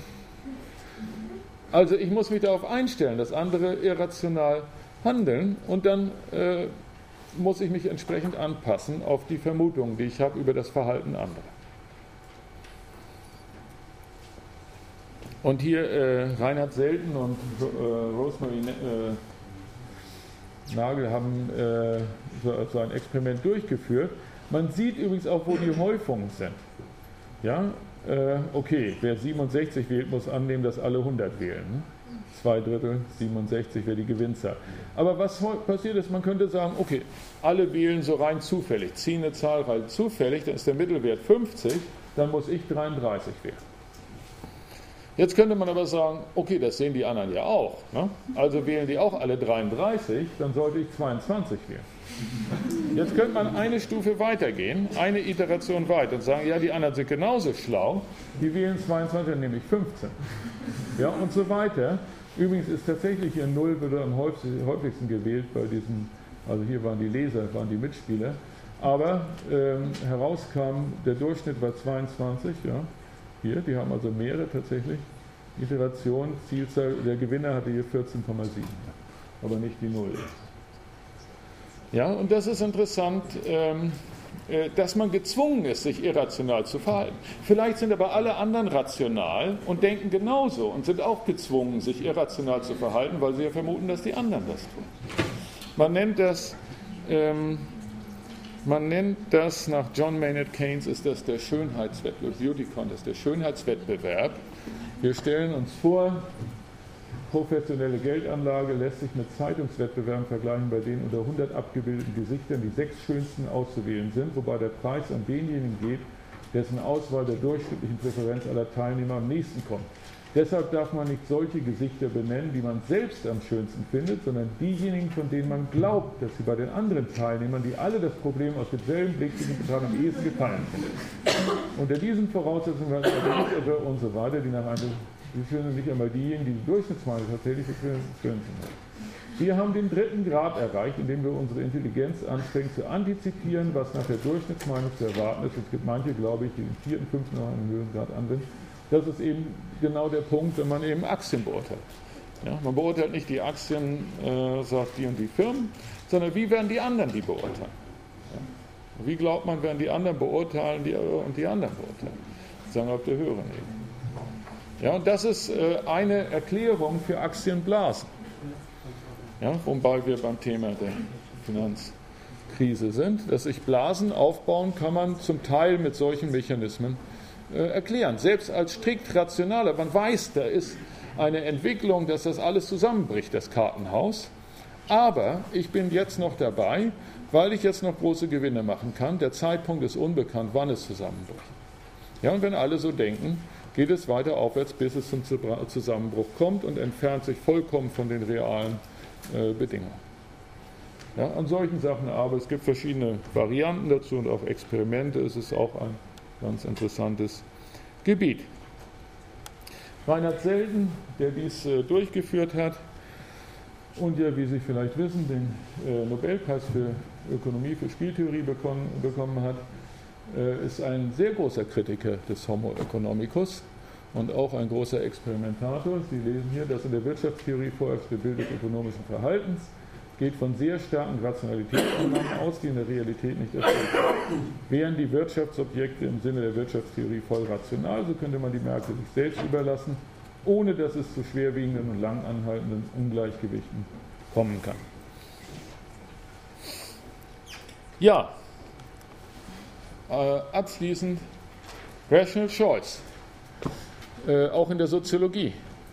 Also ich muss mich darauf einstellen, dass andere irrational handeln und dann muss ich mich entsprechend anpassen auf die Vermutungen, die ich habe über das Verhalten anderer. Und hier Reinhard Selten und Rosemary Nagel haben so ein Experiment durchgeführt. Man sieht übrigens auch, wo die Häufungen sind. Ja, okay, wer 67 wählt, muss annehmen, dass alle 100 wählen. Ne? 2/3, 67 wäre die Gewinnzahl. Aber was passiert ist, man könnte sagen, okay, alle wählen so rein zufällig, ziehen eine Zahl rein zufällig, dann ist der Mittelwert 50, dann muss ich 33 wählen. Jetzt könnte man aber sagen, okay, das sehen die anderen ja auch. Ne? Also wählen die auch alle 33, dann sollte ich 22 wählen. Jetzt könnte man eine Stufe weitergehen, eine Iteration weiter und sagen, ja, die anderen sind genauso schlau, die wählen 22, dann nehme ich 15. Ja, und so weiter. Übrigens ist tatsächlich hier 0 wird am häufigsten gewählt bei diesen, also hier waren die Leser, waren die Mitspieler, aber herauskam, der Durchschnitt war 22, ja, hier, die haben also mehrere tatsächlich Iterationen, Zielzahl, der Gewinner hatte hier 14,7, aber nicht die 0. Ja, und das ist interessant, dass man gezwungen ist, sich irrational zu verhalten. Vielleicht sind aber alle anderen rational und denken genauso und sind auch gezwungen, sich irrational zu verhalten, weil sie ja vermuten, dass die anderen das tun. Man nennt das nach John Maynard Keynes, ist das der Schönheitswettbewerb, Beauty Contest, der Schönheitswettbewerb. Wir stellen uns vor, professionelle Geldanlage lässt sich mit Zeitungswettbewerben vergleichen, bei denen unter 100 abgebildeten Gesichtern die 6 schönsten auszuwählen sind, wobei der Preis an denjenigen geht, dessen Auswahl der durchschnittlichen Präferenz aller Teilnehmer am nächsten kommt. Deshalb darf man nicht solche Gesichter benennen, die man selbst am schönsten findet, sondern diejenigen, von denen man glaubt, dass sie bei den anderen Teilnehmern, die alle das Problem aus demselben Blickwinkel betrachten, am ehesten gefallen finden. Unter diesen Voraussetzungen werden also und so weiter, die nach einem Sie finden nicht einmal diejenigen, die die Durchschnittsmeinung tatsächlich für schön sind. Wir haben den 3. Grad erreicht, indem wir unsere Intelligenz anstrengen zu antizipieren, was nach der Durchschnittsmeinung zu erwarten ist. Es gibt manche, glaube ich, die den 4., 5. noch einen höheren Grad anwenden. Das ist eben genau der Punkt, wenn man eben Aktien beurteilt. Ja, man beurteilt nicht die Aktien, sagt die und die Firmen, sondern wie werden die anderen die beurteilen. Ja? Wie glaubt man, werden die anderen beurteilen und die anderen beurteilen? Sagen wir auf der höheren Ebene. Ja, und das ist eine Erklärung für Aktienblasen. Ja, wobei wir beim Thema der Finanzkrise sind. Dass sich Blasen aufbauen, kann man zum Teil mit solchen Mechanismen erklären. Selbst als strikt rationaler, man weiß, da ist eine Entwicklung, dass das alles zusammenbricht, das Kartenhaus. Aber ich bin jetzt noch dabei, weil ich jetzt noch große Gewinne machen kann. Der Zeitpunkt ist unbekannt, wann es zusammenbricht. Ja, und wenn alle so denken, geht es weiter aufwärts, bis es zum Zusammenbruch kommt und entfernt sich vollkommen von den realen Bedingungen. Ja, an solchen Sachen, aber es gibt verschiedene Varianten dazu und auch Experimente. Es ist auch ein ganz interessantes Gebiet. Reinhard Selten, der dies durchgeführt hat und ja, wie Sie vielleicht wissen, den Nobelpreis für Ökonomie, für Spieltheorie bekommen hat, ist ein sehr großer Kritiker des Homo economicus und auch ein großer Experimentator. Sie lesen hier, das in der Wirtschaftstheorie vorherrschende Bild des ökonomischen Verhaltens geht von sehr starken Rationalitätsannahmen aus, die in der Realität nicht erfolgen. Wären die Wirtschaftsobjekte im Sinne der Wirtschaftstheorie voll rational, so könnte man die Märkte sich selbst überlassen, ohne dass es zu schwerwiegenden und lang anhaltenden Ungleichgewichten kommen kann. Ja, abschließend Rational Choice, auch in der Soziologie.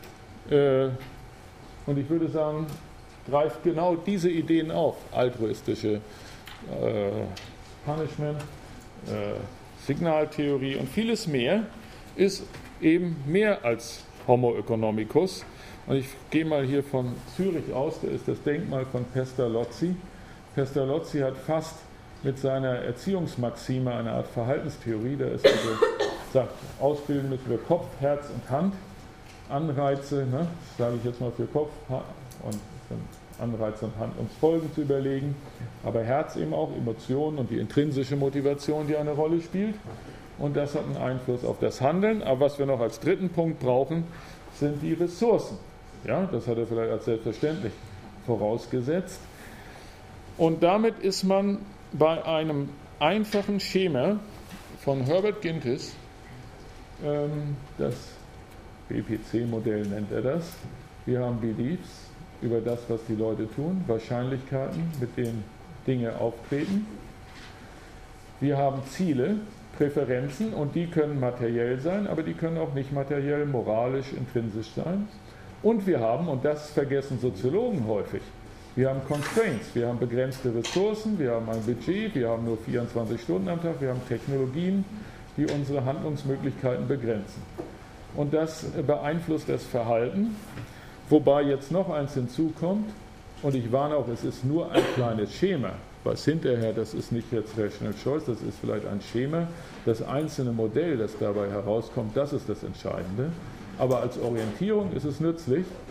Und ich würde sagen, greift genau diese Ideen auf. Altruistische Punishment, Signaltheorie und vieles mehr ist eben mehr als Homo economicus. Und ich gehe mal hier von Zürich aus, da ist das Denkmal von Pestalozzi. Pestalozzi hat fast mit seiner Erziehungsmaxime eine Art Verhaltenstheorie, da ist also, sagt, ausbilden müssen wir Kopf, Herz und Hand, Anreize, ne, sage ich jetzt mal für Kopf und Anreize und Hand, uns Folgen zu überlegen, aber Herz eben auch, Emotionen und die intrinsische Motivation, die eine Rolle spielt, und das hat einen Einfluss auf das Handeln. Aber was wir noch als 3. Punkt brauchen, sind die Ressourcen. Ja, das hat er vielleicht als selbstverständlich vorausgesetzt. Und damit ist man bei einem einfachen Schema von Herbert Gintis, das BPC-Modell nennt er das. Wir haben Beliefs über das, was die Leute tun, Wahrscheinlichkeiten, mit denen Dinge auftreten. Wir haben Ziele, Präferenzen, und die können materiell sein, aber die können auch nicht materiell, moralisch, intrinsisch sein. Und wir haben, und das vergessen Soziologen häufig, wir haben Constraints, wir haben begrenzte Ressourcen, wir haben ein Budget, wir haben nur 24 Stunden am Tag, wir haben Technologien, die unsere Handlungsmöglichkeiten begrenzen. Und das beeinflusst das Verhalten, wobei jetzt noch eins hinzukommt, und ich warne auch, es ist nur ein kleines Schema, was hinterher, das ist nicht jetzt Rational Choice, das ist vielleicht ein Schema, das einzelne Modell, das dabei herauskommt, das ist das Entscheidende, aber als Orientierung ist es nützlich.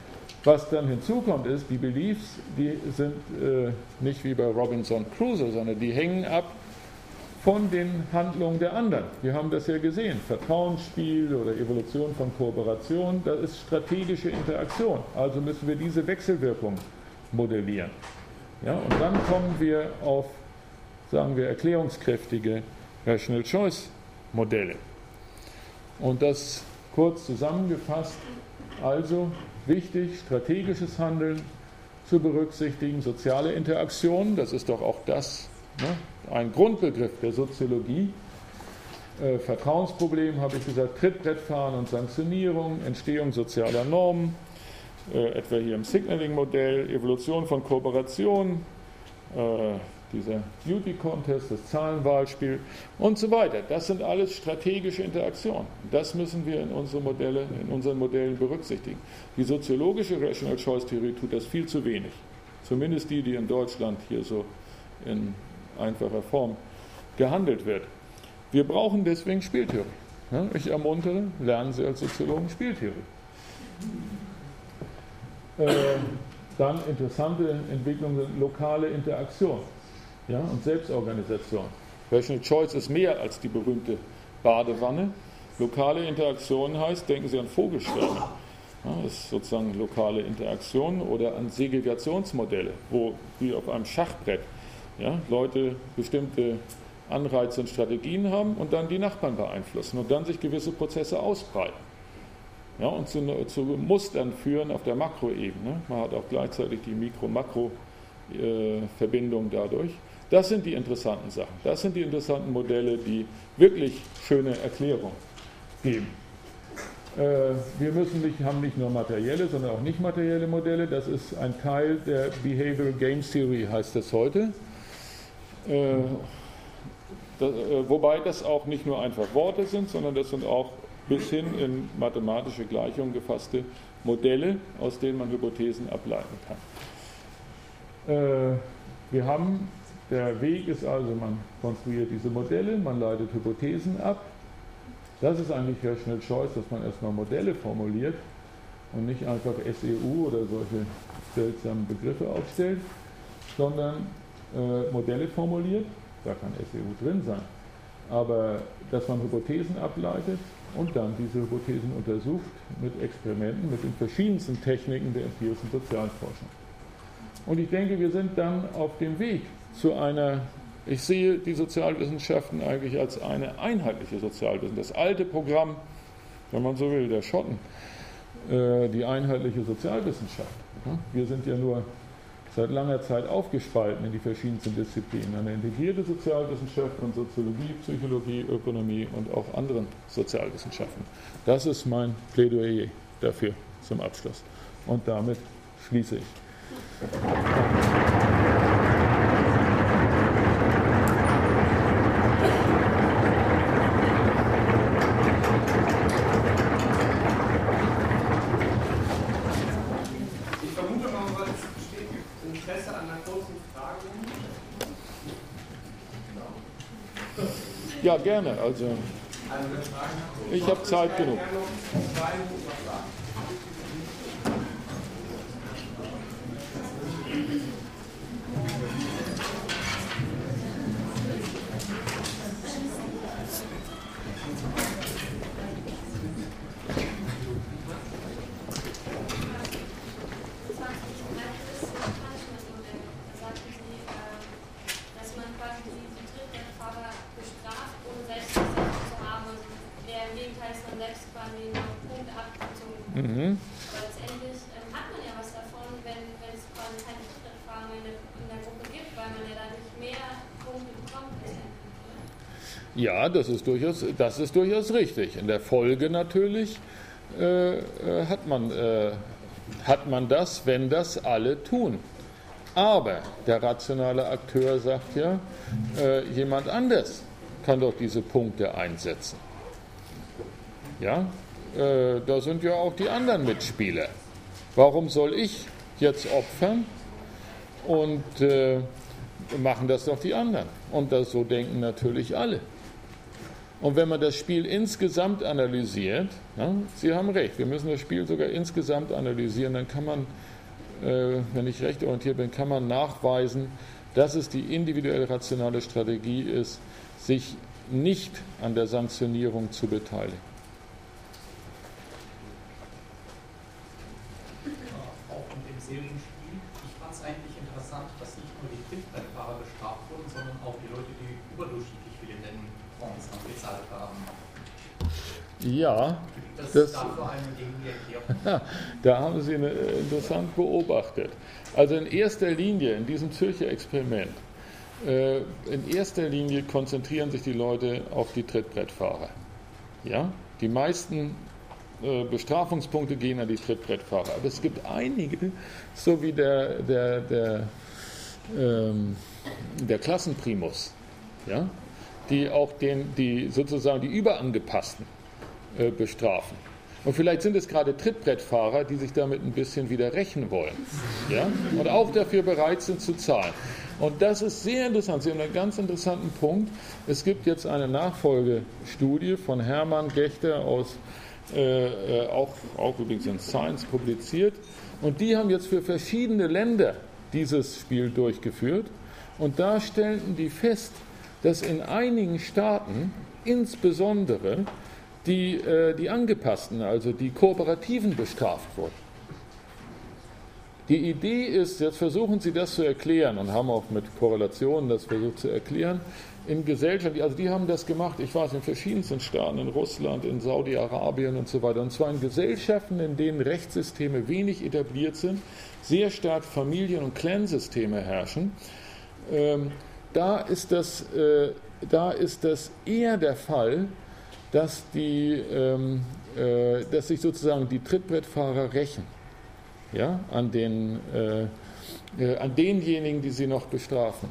Was dann hinzukommt ist, die Beliefs, die sind nicht wie bei Robinson Crusoe, sondern die hängen ab von den Handlungen der anderen. Wir haben das ja gesehen, Vertrauensspiel oder Evolution von Kooperation, das ist strategische Interaktion. Also müssen wir diese Wechselwirkung modellieren. Ja, und dann kommen wir auf, sagen wir, erklärungskräftige Rational Choice Modelle. Und das kurz zusammengefasst, also wichtig, strategisches Handeln zu berücksichtigen, soziale Interaktion, das ist doch auch das, ne, ein Grundbegriff der Soziologie. Vertrauensproblem, habe ich gesagt, Trittbrettfahren und Sanktionierung, Entstehung sozialer Normen, etwa hier im Signaling-Modell, Evolution von Kooperation, dieser Beauty-Contest, das Zahlenwahlspiel und so weiter. Das sind alles strategische Interaktionen. Das müssen wir in unseren Modellen berücksichtigen. Die soziologische Rational Choice-Theorie tut das viel zu wenig. Zumindest die in Deutschland hier so in einfacher Form gehandelt wird. Wir brauchen deswegen Spieltheorie. Ich ermuntere, lernen Sie als Soziologen Spieltheorie. Dann interessante Entwicklungen sind lokale Interaktion, ja, und Selbstorganisation. Rational Choice ist mehr als die berühmte Badewanne. Lokale Interaktion heißt, denken Sie an Vogelschwärme. Ja, das ist sozusagen lokale Interaktion oder an Segregationsmodelle, wo wie auf einem Schachbrett, ja, Leute bestimmte Anreize und Strategien haben und dann die Nachbarn beeinflussen und dann sich gewisse Prozesse ausbreiten. Ja, und zu Mustern führen auf der Makroebene. Man hat auch gleichzeitig die Mikro-Makro-Verbindung dadurch. Das sind die interessanten Sachen. Das sind die interessanten Modelle, die wirklich schöne Erklärung geben. Wir haben nicht nur materielle, sondern auch nicht materielle Modelle. Das ist ein Teil der Behavioral Game Theory, heißt das heute. Wobei das auch nicht nur einfach Worte sind, sondern das sind auch bis hin in mathematische Gleichungen gefasste Modelle, aus denen man Hypothesen ableiten kann. Der Weg ist also, man konstruiert diese Modelle, man leitet Hypothesen ab. Das ist eigentlich Rational Choice, dass man erstmal Modelle formuliert und nicht einfach SEU oder solche seltsamen Begriffe aufstellt, sondern Modelle formuliert, da kann SEU drin sein, aber dass man Hypothesen ableitet und dann diese Hypothesen untersucht mit Experimenten, mit den verschiedensten Techniken der empirischen Sozialforschung. Und ich denke, wir sind dann auf dem Weg zu einer, ich sehe die Sozialwissenschaften eigentlich als eine einheitliche Sozialwissenschaft. Das alte Programm, wenn man so will, der Schotten, die einheitliche Sozialwissenschaft. Wir sind ja nur seit langer Zeit aufgespalten in die verschiedensten Disziplinen. Eine integrierte Sozialwissenschaft und Soziologie, Psychologie, Ökonomie und auch anderen Sozialwissenschaften. Das ist mein Plädoyer dafür zum Abschluss. Und damit schließe ich. Ja, gerne. Also, ich habe Zeit genug. Aber letztendlich hat man ja was davon, wenn es quasi keine Trittbrettfahrer in der Gruppe gibt, weil man ja dadurch mehr Punkte bekommt. Ja, das ist durchaus richtig. In der Folge natürlich hat man das, wenn das alle tun. Aber der rationale Akteur sagt ja, jemand anders kann doch diese Punkte einsetzen. Ja, da sind ja auch die anderen Mitspieler. Warum soll ich jetzt opfern und machen das doch die anderen? Und so denken natürlich alle. Und wenn man das Spiel insgesamt analysiert, Sie haben recht, wir müssen das Spiel sogar insgesamt analysieren, dann kann man, wenn ich recht orientiert bin, kann man nachweisen, dass es die individuell rationale Strategie ist, sich nicht an der Sanktionierung zu beteiligen. Auch in dem Serienspiel, ich fand es eigentlich interessant, dass nicht nur die Trittbrettfahrer bestraft wurden, sondern auch die Leute, die überdurchschnittlich viel in den Fonds bezahlt haben. Ja, das dafür eine gegen Erklärung. Da haben Sie interessant beobachtet. Also in erster Linie, in diesem Zürcher Experiment, in erster Linie konzentrieren sich die Leute auf die Trittbrettfahrer. Ja? Die meisten Bestrafungspunkte gehen an die Trittbrettfahrer. Aber es gibt einige, so wie der Klassenprimus, ja? Die auch sozusagen die Überangepassten bestrafen. Und vielleicht sind es gerade Trittbrettfahrer, die sich damit ein bisschen wieder rächen wollen. Ja? Und auch dafür bereit sind zu zahlen. Und das ist sehr interessant. Sie haben einen ganz interessanten Punkt. Es gibt jetzt eine Nachfolgestudie von Hermann Gechter aus, auch übrigens in Science publiziert. Und die haben jetzt für verschiedene Länder dieses Spiel durchgeführt. Und da stellten die fest, dass in einigen Staaten insbesondere die Angepassten, also die Kooperativen, bestraft wurden. Die Idee ist, jetzt versuchen Sie das zu erklären und haben auch mit Korrelationen das versucht zu erklären, in Gesellschaft, also die haben das gemacht, ich weiß, in verschiedensten Staaten, in Russland, in Saudi-Arabien und so weiter, und zwar in Gesellschaften, in denen Rechtssysteme wenig etabliert sind, sehr stark Familien- und Clansysteme herrschen. Da ist das eher der Fall, dass sich sozusagen die Trittbrettfahrer rächen, ja, an denjenigen, die sie noch bestrafen.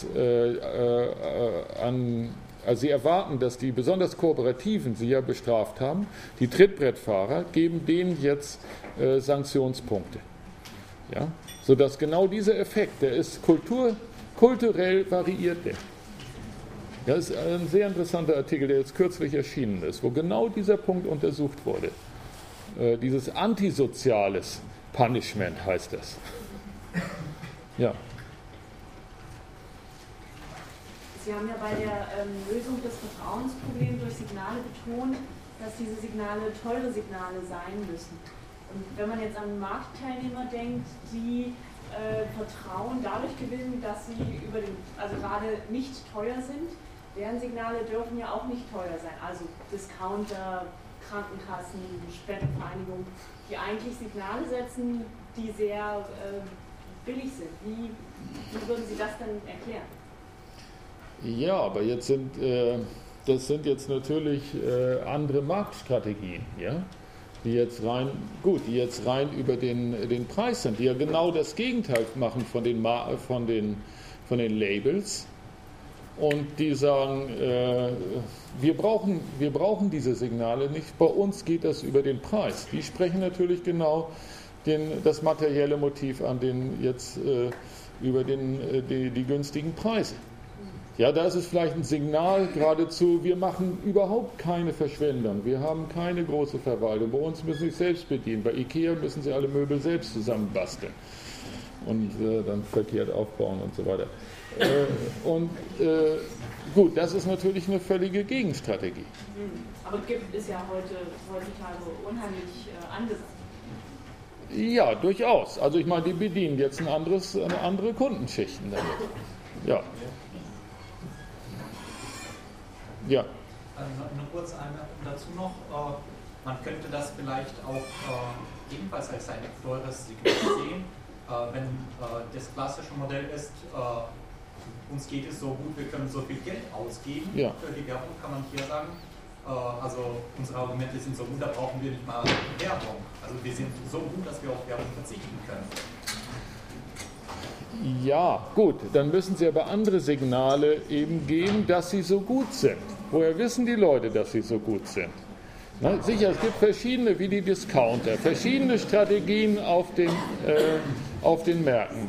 Also sie erwarten, dass die besonders Kooperativen, sie ja bestraft haben, die Trittbrettfahrer, geben denen jetzt Sanktionspunkte. Ja? Sodass genau dieser Effekt, der ist kulturell variiert. Das ist ein sehr interessanter Artikel, der jetzt kürzlich erschienen ist, wo genau dieser Punkt untersucht wurde. Dieses antisoziales Punishment heißt das. Ja. Sie haben ja bei der Lösung des Vertrauensproblems durch Signale betont, dass diese Signale teure Signale sein müssen. Und wenn man jetzt an Marktteilnehmer denkt, die Vertrauen dadurch gewinnen, dass sie also gerade nicht teuer sind, deren Signale dürfen ja auch nicht teuer sein. Also Discounter, Krankenkassen, Spendenvereinigungen, die eigentlich Signale setzen, die sehr billig sind. Wie würden Sie das denn erklären? Ja, aber das sind jetzt natürlich andere Marktstrategien, ja? die jetzt rein über den Preis sind, die ja genau das Gegenteil machen von den Labels. Und die sagen, wir brauchen diese Signale nicht, bei uns geht das über den Preis. Die sprechen natürlich genau das materielle Motiv an, über die günstigen Preise. Ja, da ist es vielleicht ein Signal geradezu, wir machen überhaupt keine Verschwendung, wir haben keine große Verwaltung, bei uns müssen Sie sich selbst bedienen, bei Ikea müssen Sie alle Möbel selbst zusammenbasteln und dann verkehrt aufbauen und so weiter. Gut, das ist natürlich eine völlige Gegenstrategie. Aber Gift ist ja heutzutage unheimlich angesagt. Ja, durchaus. Also ich meine, die bedienen jetzt eine andere Kundenschichten damit. Ja. Ja. Eine kurze Anmerkung dazu noch. Man könnte das vielleicht auch ebenfalls als ein teures Signal sehen, wenn das klassische Modell ist, uns geht es so gut, wir können so viel Geld ausgeben. Ja. Für die Werbung kann man hier sagen, also unsere Argumente sind so gut, da brauchen wir nicht mal Werbung. Also wir sind so gut, dass wir auf Werbung verzichten können. Ja, gut, dann müssen Sie aber andere Signale eben geben, dass sie so gut sind. Woher wissen die Leute, dass sie so gut sind? Na, sicher, es gibt verschiedene, wie die Discounter, verschiedene Strategien auf den Märkten.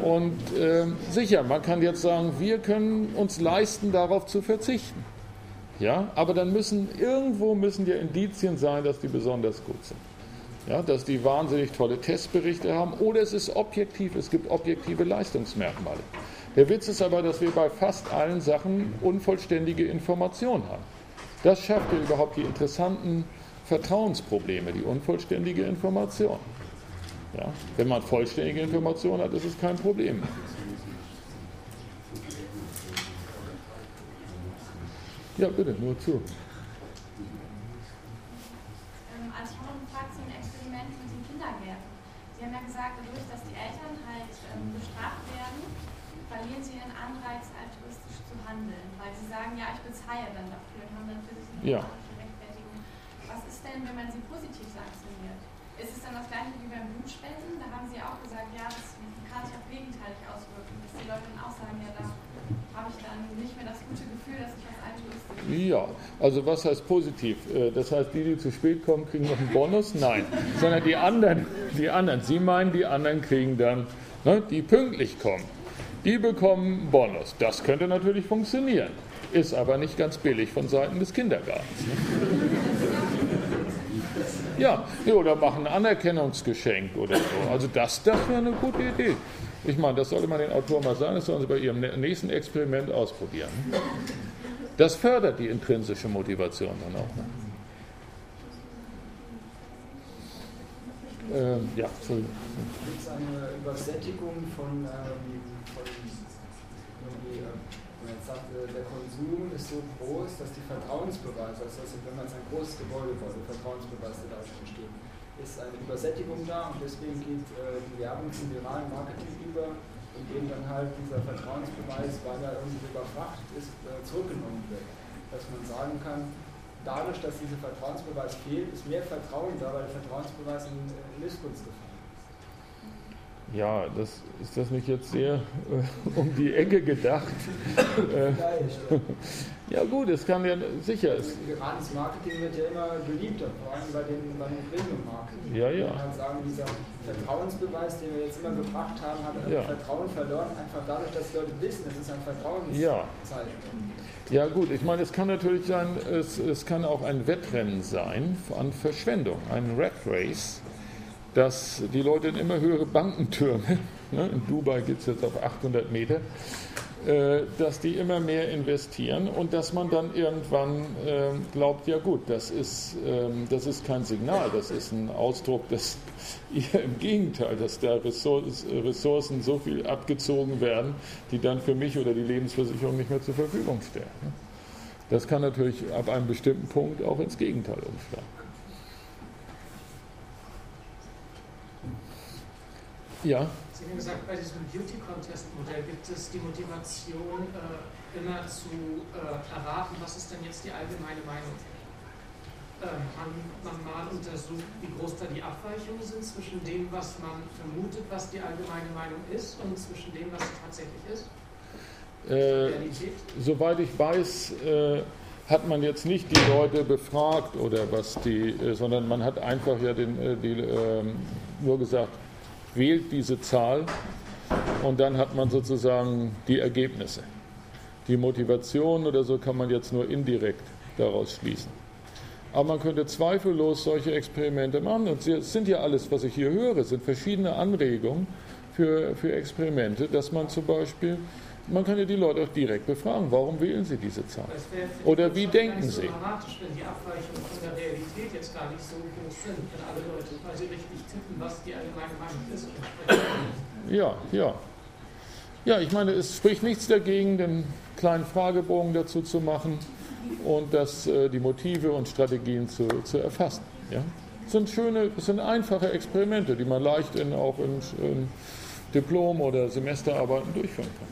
Sicher, man kann jetzt sagen, wir können uns leisten, darauf zu verzichten. Ja, aber dann müssen ja Indizien sein, dass die besonders gut sind. Ja, dass die wahnsinnig tolle Testberichte haben oder es ist objektiv, es gibt objektive Leistungsmerkmale. Der Witz ist aber, dass wir bei fast allen Sachen unvollständige Informationen haben. Das schafft ja überhaupt die interessanten Vertrauensprobleme, die unvollständige Information. Ja, wenn man vollständige Informationen hat, ist es kein Problem. Ja, bitte, nur zu. Also ich habe noch eine Frage zu dem Experiment mit den Kindergärten. Sie haben ja gesagt, dadurch, dass die Eltern halt bestraft werden, verlieren sie ihren Anreiz, altruistisch zu handeln. Weil sie sagen, ja, ich bezahle dann dafür und haben dann für sich eine moralische Rechtfertigung. Was ist denn, wenn man sie positiv sanktioniert? Ist es dann das gleiche wie beim Blutspenden? Da haben sie auch gesagt, ja, das kann sich auch gegenteilig auswirken. Dass die Leute dann auch sagen, ja, da habe ich dann nicht mehr das gute Gefühl, dass ich was altruistisch bin. Ja, also was heißt positiv? Das heißt, die zu spät kommen, kriegen noch einen Bonus? Nein, sondern die anderen. Sie meinen, die anderen kriegen dann, ne, die pünktlich kommen. Die bekommen einen Bonus. Das könnte natürlich funktionieren, ist aber nicht ganz billig von Seiten des Kindergartens. Ja, oder machen ein Anerkennungsgeschenk oder so. Also das wäre eine gute Idee. Ich meine, das sollte man den Autoren mal sagen, das sollen sie bei ihrem nächsten Experiment ausprobieren. Das fördert die intrinsische Motivation dann auch. Ne? Ja, Entschuldigung. Gibt es eine Übersättigung von wenn man sagt, der Konsum ist so groß, dass die Vertrauensbeweise, also wenn man jetzt ein großes Gebäude baut, der Vertrauensbeweis, der da schon steht, ist eine Übersättigung da und deswegen geht die Werbung zum viralen Marketing über, indem dann halt dieser Vertrauensbeweis, weil er irgendwie überfrachtet ist, zurückgenommen wird. Dass man sagen kann, dadurch, dass dieser Vertrauensbeweis fehlt, ist mehr Vertrauen da, weil der Vertrauensbeweis in Missgunst gefallen ist. Ja, ist das nicht jetzt sehr um die Ecke gedacht? Ja gut, es kann ja sicher. Virales Marketing wird ja immer beliebter, vor allem bei den Premium-Marken. Ja, ja. Man kann sagen, dieser Vertrauensbeweis, den wir jetzt immer gebracht haben, hat Vertrauen verloren, einfach dadurch, dass die Leute wissen, es ist ein Vertrauenszeichen. Ja gut, ich meine, es kann natürlich sein, es kann auch ein Wettrennen sein an Verschwendung, ein Rat Race, dass die Leute in immer höhere Bankentürme, ne, in Dubai geht es jetzt auf 800 Meter, dass die immer mehr investieren und dass man dann irgendwann glaubt, ja gut, das ist kein Signal, das ist ein Ausdruck, dass eher im Gegenteil, dass da Ressourcen so viel abgezogen werden, die dann für mich oder die Lebensversicherung nicht mehr zur Verfügung stehen. Das kann natürlich ab einem bestimmten Punkt auch ins Gegenteil umschlagen. Ja. Sie haben gesagt, bei diesem Beauty-Contest-Modell gibt es die Motivation, immer zu erraten, was ist denn jetzt die allgemeine Meinung. Man mal untersucht, wie groß da die Abweichungen sind zwischen dem, was man vermutet, was die allgemeine Meinung ist, und zwischen dem, was es tatsächlich ist? Realität? Soweit ich weiß, hat man jetzt nicht die Leute befragt oder sondern man hat einfach ja nur gesagt, wählt diese Zahl und dann hat man sozusagen die Ergebnisse. Die Motivation oder so kann man jetzt nur indirekt daraus schließen. Aber man könnte zweifellos solche Experimente machen. Und es sind ja alles, was ich hier höre, sind verschiedene Anregungen für Experimente, dass man zum Beispiel, man kann ja die Leute auch direkt befragen, warum wählen sie diese Zahl? Oder wie denken sie? Es wäre dramatisch, wenn die Abweichungen von der Realität jetzt gar nicht so groß sind, wenn alle Leute quasi richtig tippen, was die allgemeine Meinung ist. Ja, ich meine, es spricht nichts dagegen, den kleinen Fragebogen dazu zu machen und die Motive und Strategien zu erfassen. Ja? Das sind einfache Experimente, die man leicht auch in Diplom- oder Semesterarbeiten durchführen kann.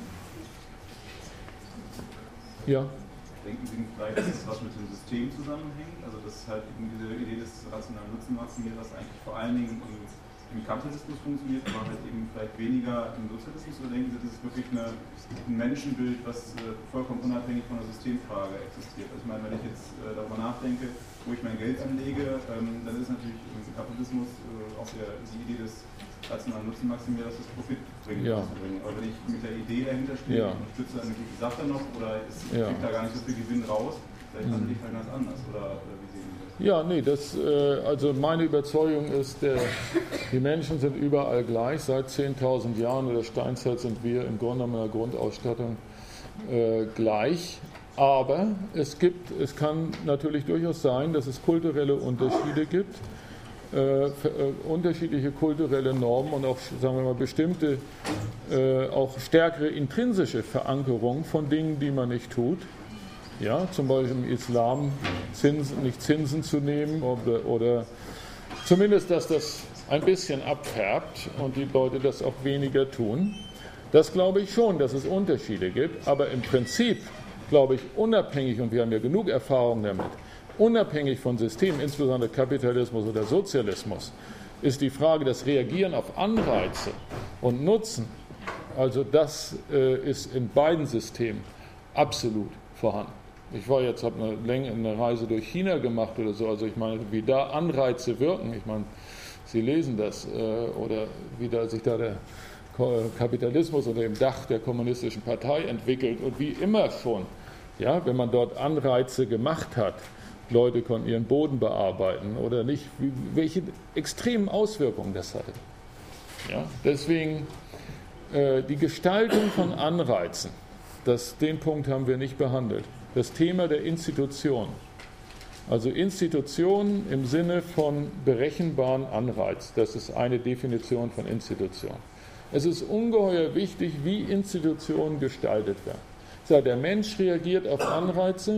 Ja. Denken Sie vielleicht, dass es was mit dem System zusammenhängt? Also dass halt eben diese Idee des rationalen Nutzenmaximierers eigentlich vor allen Dingen im Kapitalismus funktioniert, aber halt eben vielleicht weniger im Sozialismus? Oder denken Sie, das ist wirklich ein Menschenbild, was vollkommen unabhängig von der Systemfrage existiert? Also ich meine, wenn ich jetzt darüber nachdenke, wo ich mein Geld anlege, dann ist natürlich im Kapitalismus auch die Idee des rationalen Nutzenmaximierers das Profit bringen. Ja. Aber wenn ich mit der Idee dahinter stehe, und stütze eine gute Sache noch oder es kriegt da gar nicht so viel Gewinn raus, Vielleicht handle ich halt ganz anders, oder wie sehen Sie das? Ja, nee, also meine Überzeugung ist, die Menschen sind überall gleich. Seit 10.000 Jahren oder Steinzeit sind wir im Grunde genommen in der Grundausstattung gleich. Aber es kann natürlich durchaus sein, dass es kulturelle Unterschiede gibt, unterschiedliche kulturelle Normen und auch, sagen wir mal, bestimmte, auch stärkere intrinsische Verankerung von Dingen, die man nicht tut. Ja, zum Beispiel im Islam nicht Zinsen zu nehmen oder zumindest, dass das ein bisschen abfärbt und die Leute das auch weniger tun. Das glaube ich schon, dass es Unterschiede gibt, aber im Prinzip glaube ich, unabhängig, und wir haben ja genug Erfahrung damit, unabhängig von Systemen, insbesondere Kapitalismus oder Sozialismus, ist die Frage, das Reagieren auf Anreize und Nutzen, also das ist in beiden Systemen absolut vorhanden. Ich war jetzt, habe eine Reise durch China gemacht oder so, also ich meine, wie da Anreize wirken, ich meine, Sie lesen das, oder wie da sich da der Kapitalismus unter dem Dach der kommunistischen Partei entwickelt und wie immer schon, ja, wenn man dort Anreize gemacht hat, Leute konnten ihren Boden bearbeiten oder nicht, welche extremen Auswirkungen das hatte. Ja, deswegen die Gestaltung von Anreizen, den Punkt haben wir nicht behandelt. Das Thema der Institution, also Institution im Sinne von berechenbaren Anreiz, das ist eine Definition von Institution. Es ist ungeheuer wichtig, wie Institutionen gestaltet werden. Der Mensch reagiert auf Anreize,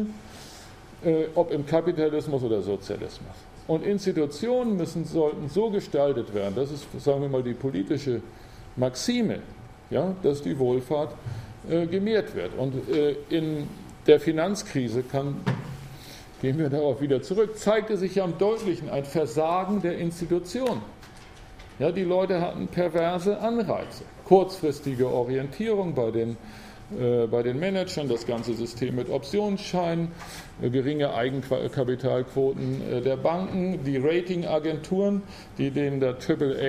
ob im Kapitalismus oder Sozialismus. Und Institutionen sollten so gestaltet werden, das ist, sagen wir mal, die politische Maxime, ja, dass die Wohlfahrt gemehrt wird. Und in der Finanzkrise gehen wir darauf wieder zurück, zeigte sich ja am deutlichen ein Versagen der Institutionen. Ja, die Leute hatten perverse Anreize, kurzfristige Orientierung bei den Managern, das ganze System mit Optionsscheinen, geringe Eigenkapitalquoten der Banken, die Ratingagenturen, die denen der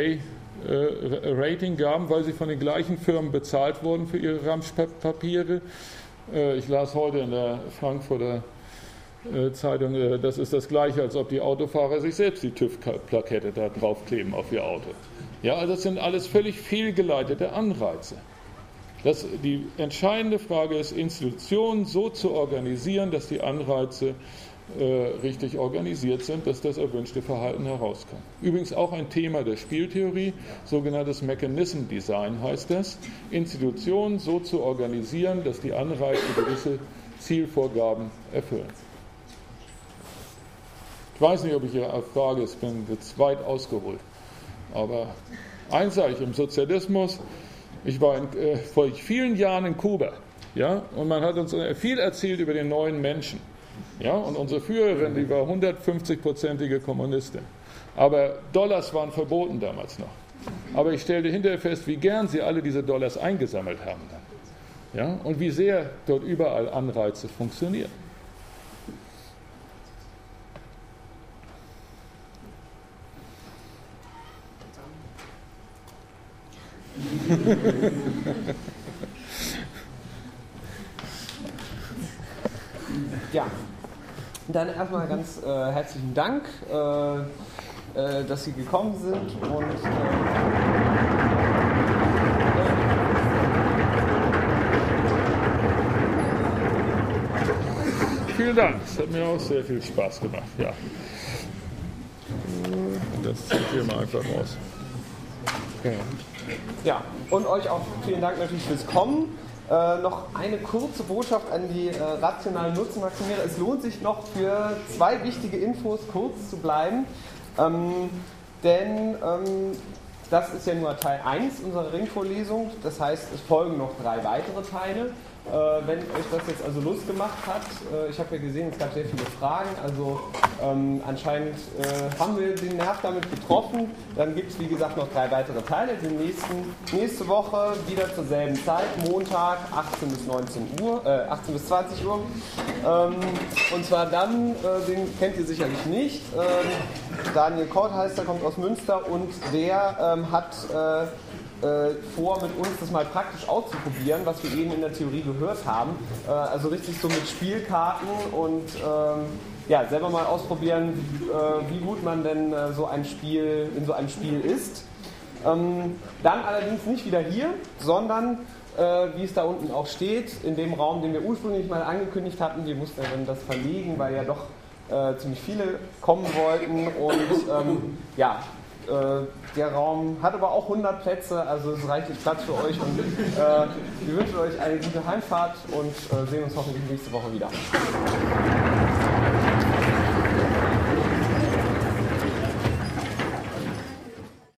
AAA-Rating gaben, weil sie von den gleichen Firmen bezahlt wurden für ihre Ramschpapiere. Ich las heute in der Frankfurter Zeitung, das ist das Gleiche, als ob die Autofahrer sich selbst die TÜV-Plakette da draufkleben auf ihr Auto. Ja, also das sind alles völlig fehlgeleitete Anreize. Die entscheidende Frage ist, Institutionen so zu organisieren, dass die Anreize richtig organisiert sind, dass das erwünschte Verhalten herauskommt. Übrigens auch ein Thema der Spieltheorie, sogenanntes Mechanism Design heißt das, Institutionen so zu organisieren, dass die Anreize gewisse Zielvorgaben erfüllen. Ich weiß nicht, ob ich Ihre Frage, ich bin jetzt weit ausgeholt, aber eins sage ich, im Sozialismus, ich war vor vielen Jahren in Kuba, ja, und man hat uns viel erzählt über den neuen Menschen. Ja, und unsere Führerin, die war 150-prozentige Kommunistin. Aber Dollars waren verboten damals noch. Aber ich stellte hinterher fest, wie gern sie alle diese Dollars eingesammelt haben dann. Ja, und wie sehr dort überall Anreize funktionieren. Ja, dann erstmal ganz herzlichen Dank, dass Sie gekommen sind und vielen Dank, es hat mir auch sehr viel Spaß gemacht. Ja. Das zieht hier mal einfach raus. Okay. Ja, und euch auch vielen Dank natürlich fürs Kommen. Noch eine kurze Botschaft an die rationalen Nutzenmaximierer. Es lohnt sich noch für 2 wichtige Infos kurz zu bleiben, denn das ist ja nur Teil 1 unserer Ringvorlesung, das heißt, es folgen noch 3 weitere Teile. Wenn euch das jetzt also Lust gemacht hat, ich habe ja gesehen, es gab sehr viele Fragen, also anscheinend haben wir den Nerv damit getroffen. Dann gibt es wie gesagt noch 3 weitere Teile, nächste Woche wieder zur selben Zeit, Montag 18 bis 20 Uhr. Und zwar dann, den kennt ihr sicherlich nicht, Daniel Kort heißt er, kommt aus Münster und der hat vor, mit uns das mal praktisch auszuprobieren, was wir eben in der Theorie gehört haben. Also richtig so mit Spielkarten und ja, selber mal ausprobieren, wie gut man denn in so einem Spiel ist. Dann allerdings nicht wieder hier, sondern wie es da unten auch steht, in dem Raum, den wir ursprünglich mal angekündigt hatten. Wir mussten dann das verlegen, weil ja doch ziemlich viele kommen wollten und ja, der Raum hat aber auch 100 Plätze, also es reicht jetzt Platz für euch und wir wünschen euch eine gute Heimfahrt und sehen uns hoffentlich nächste Woche wieder.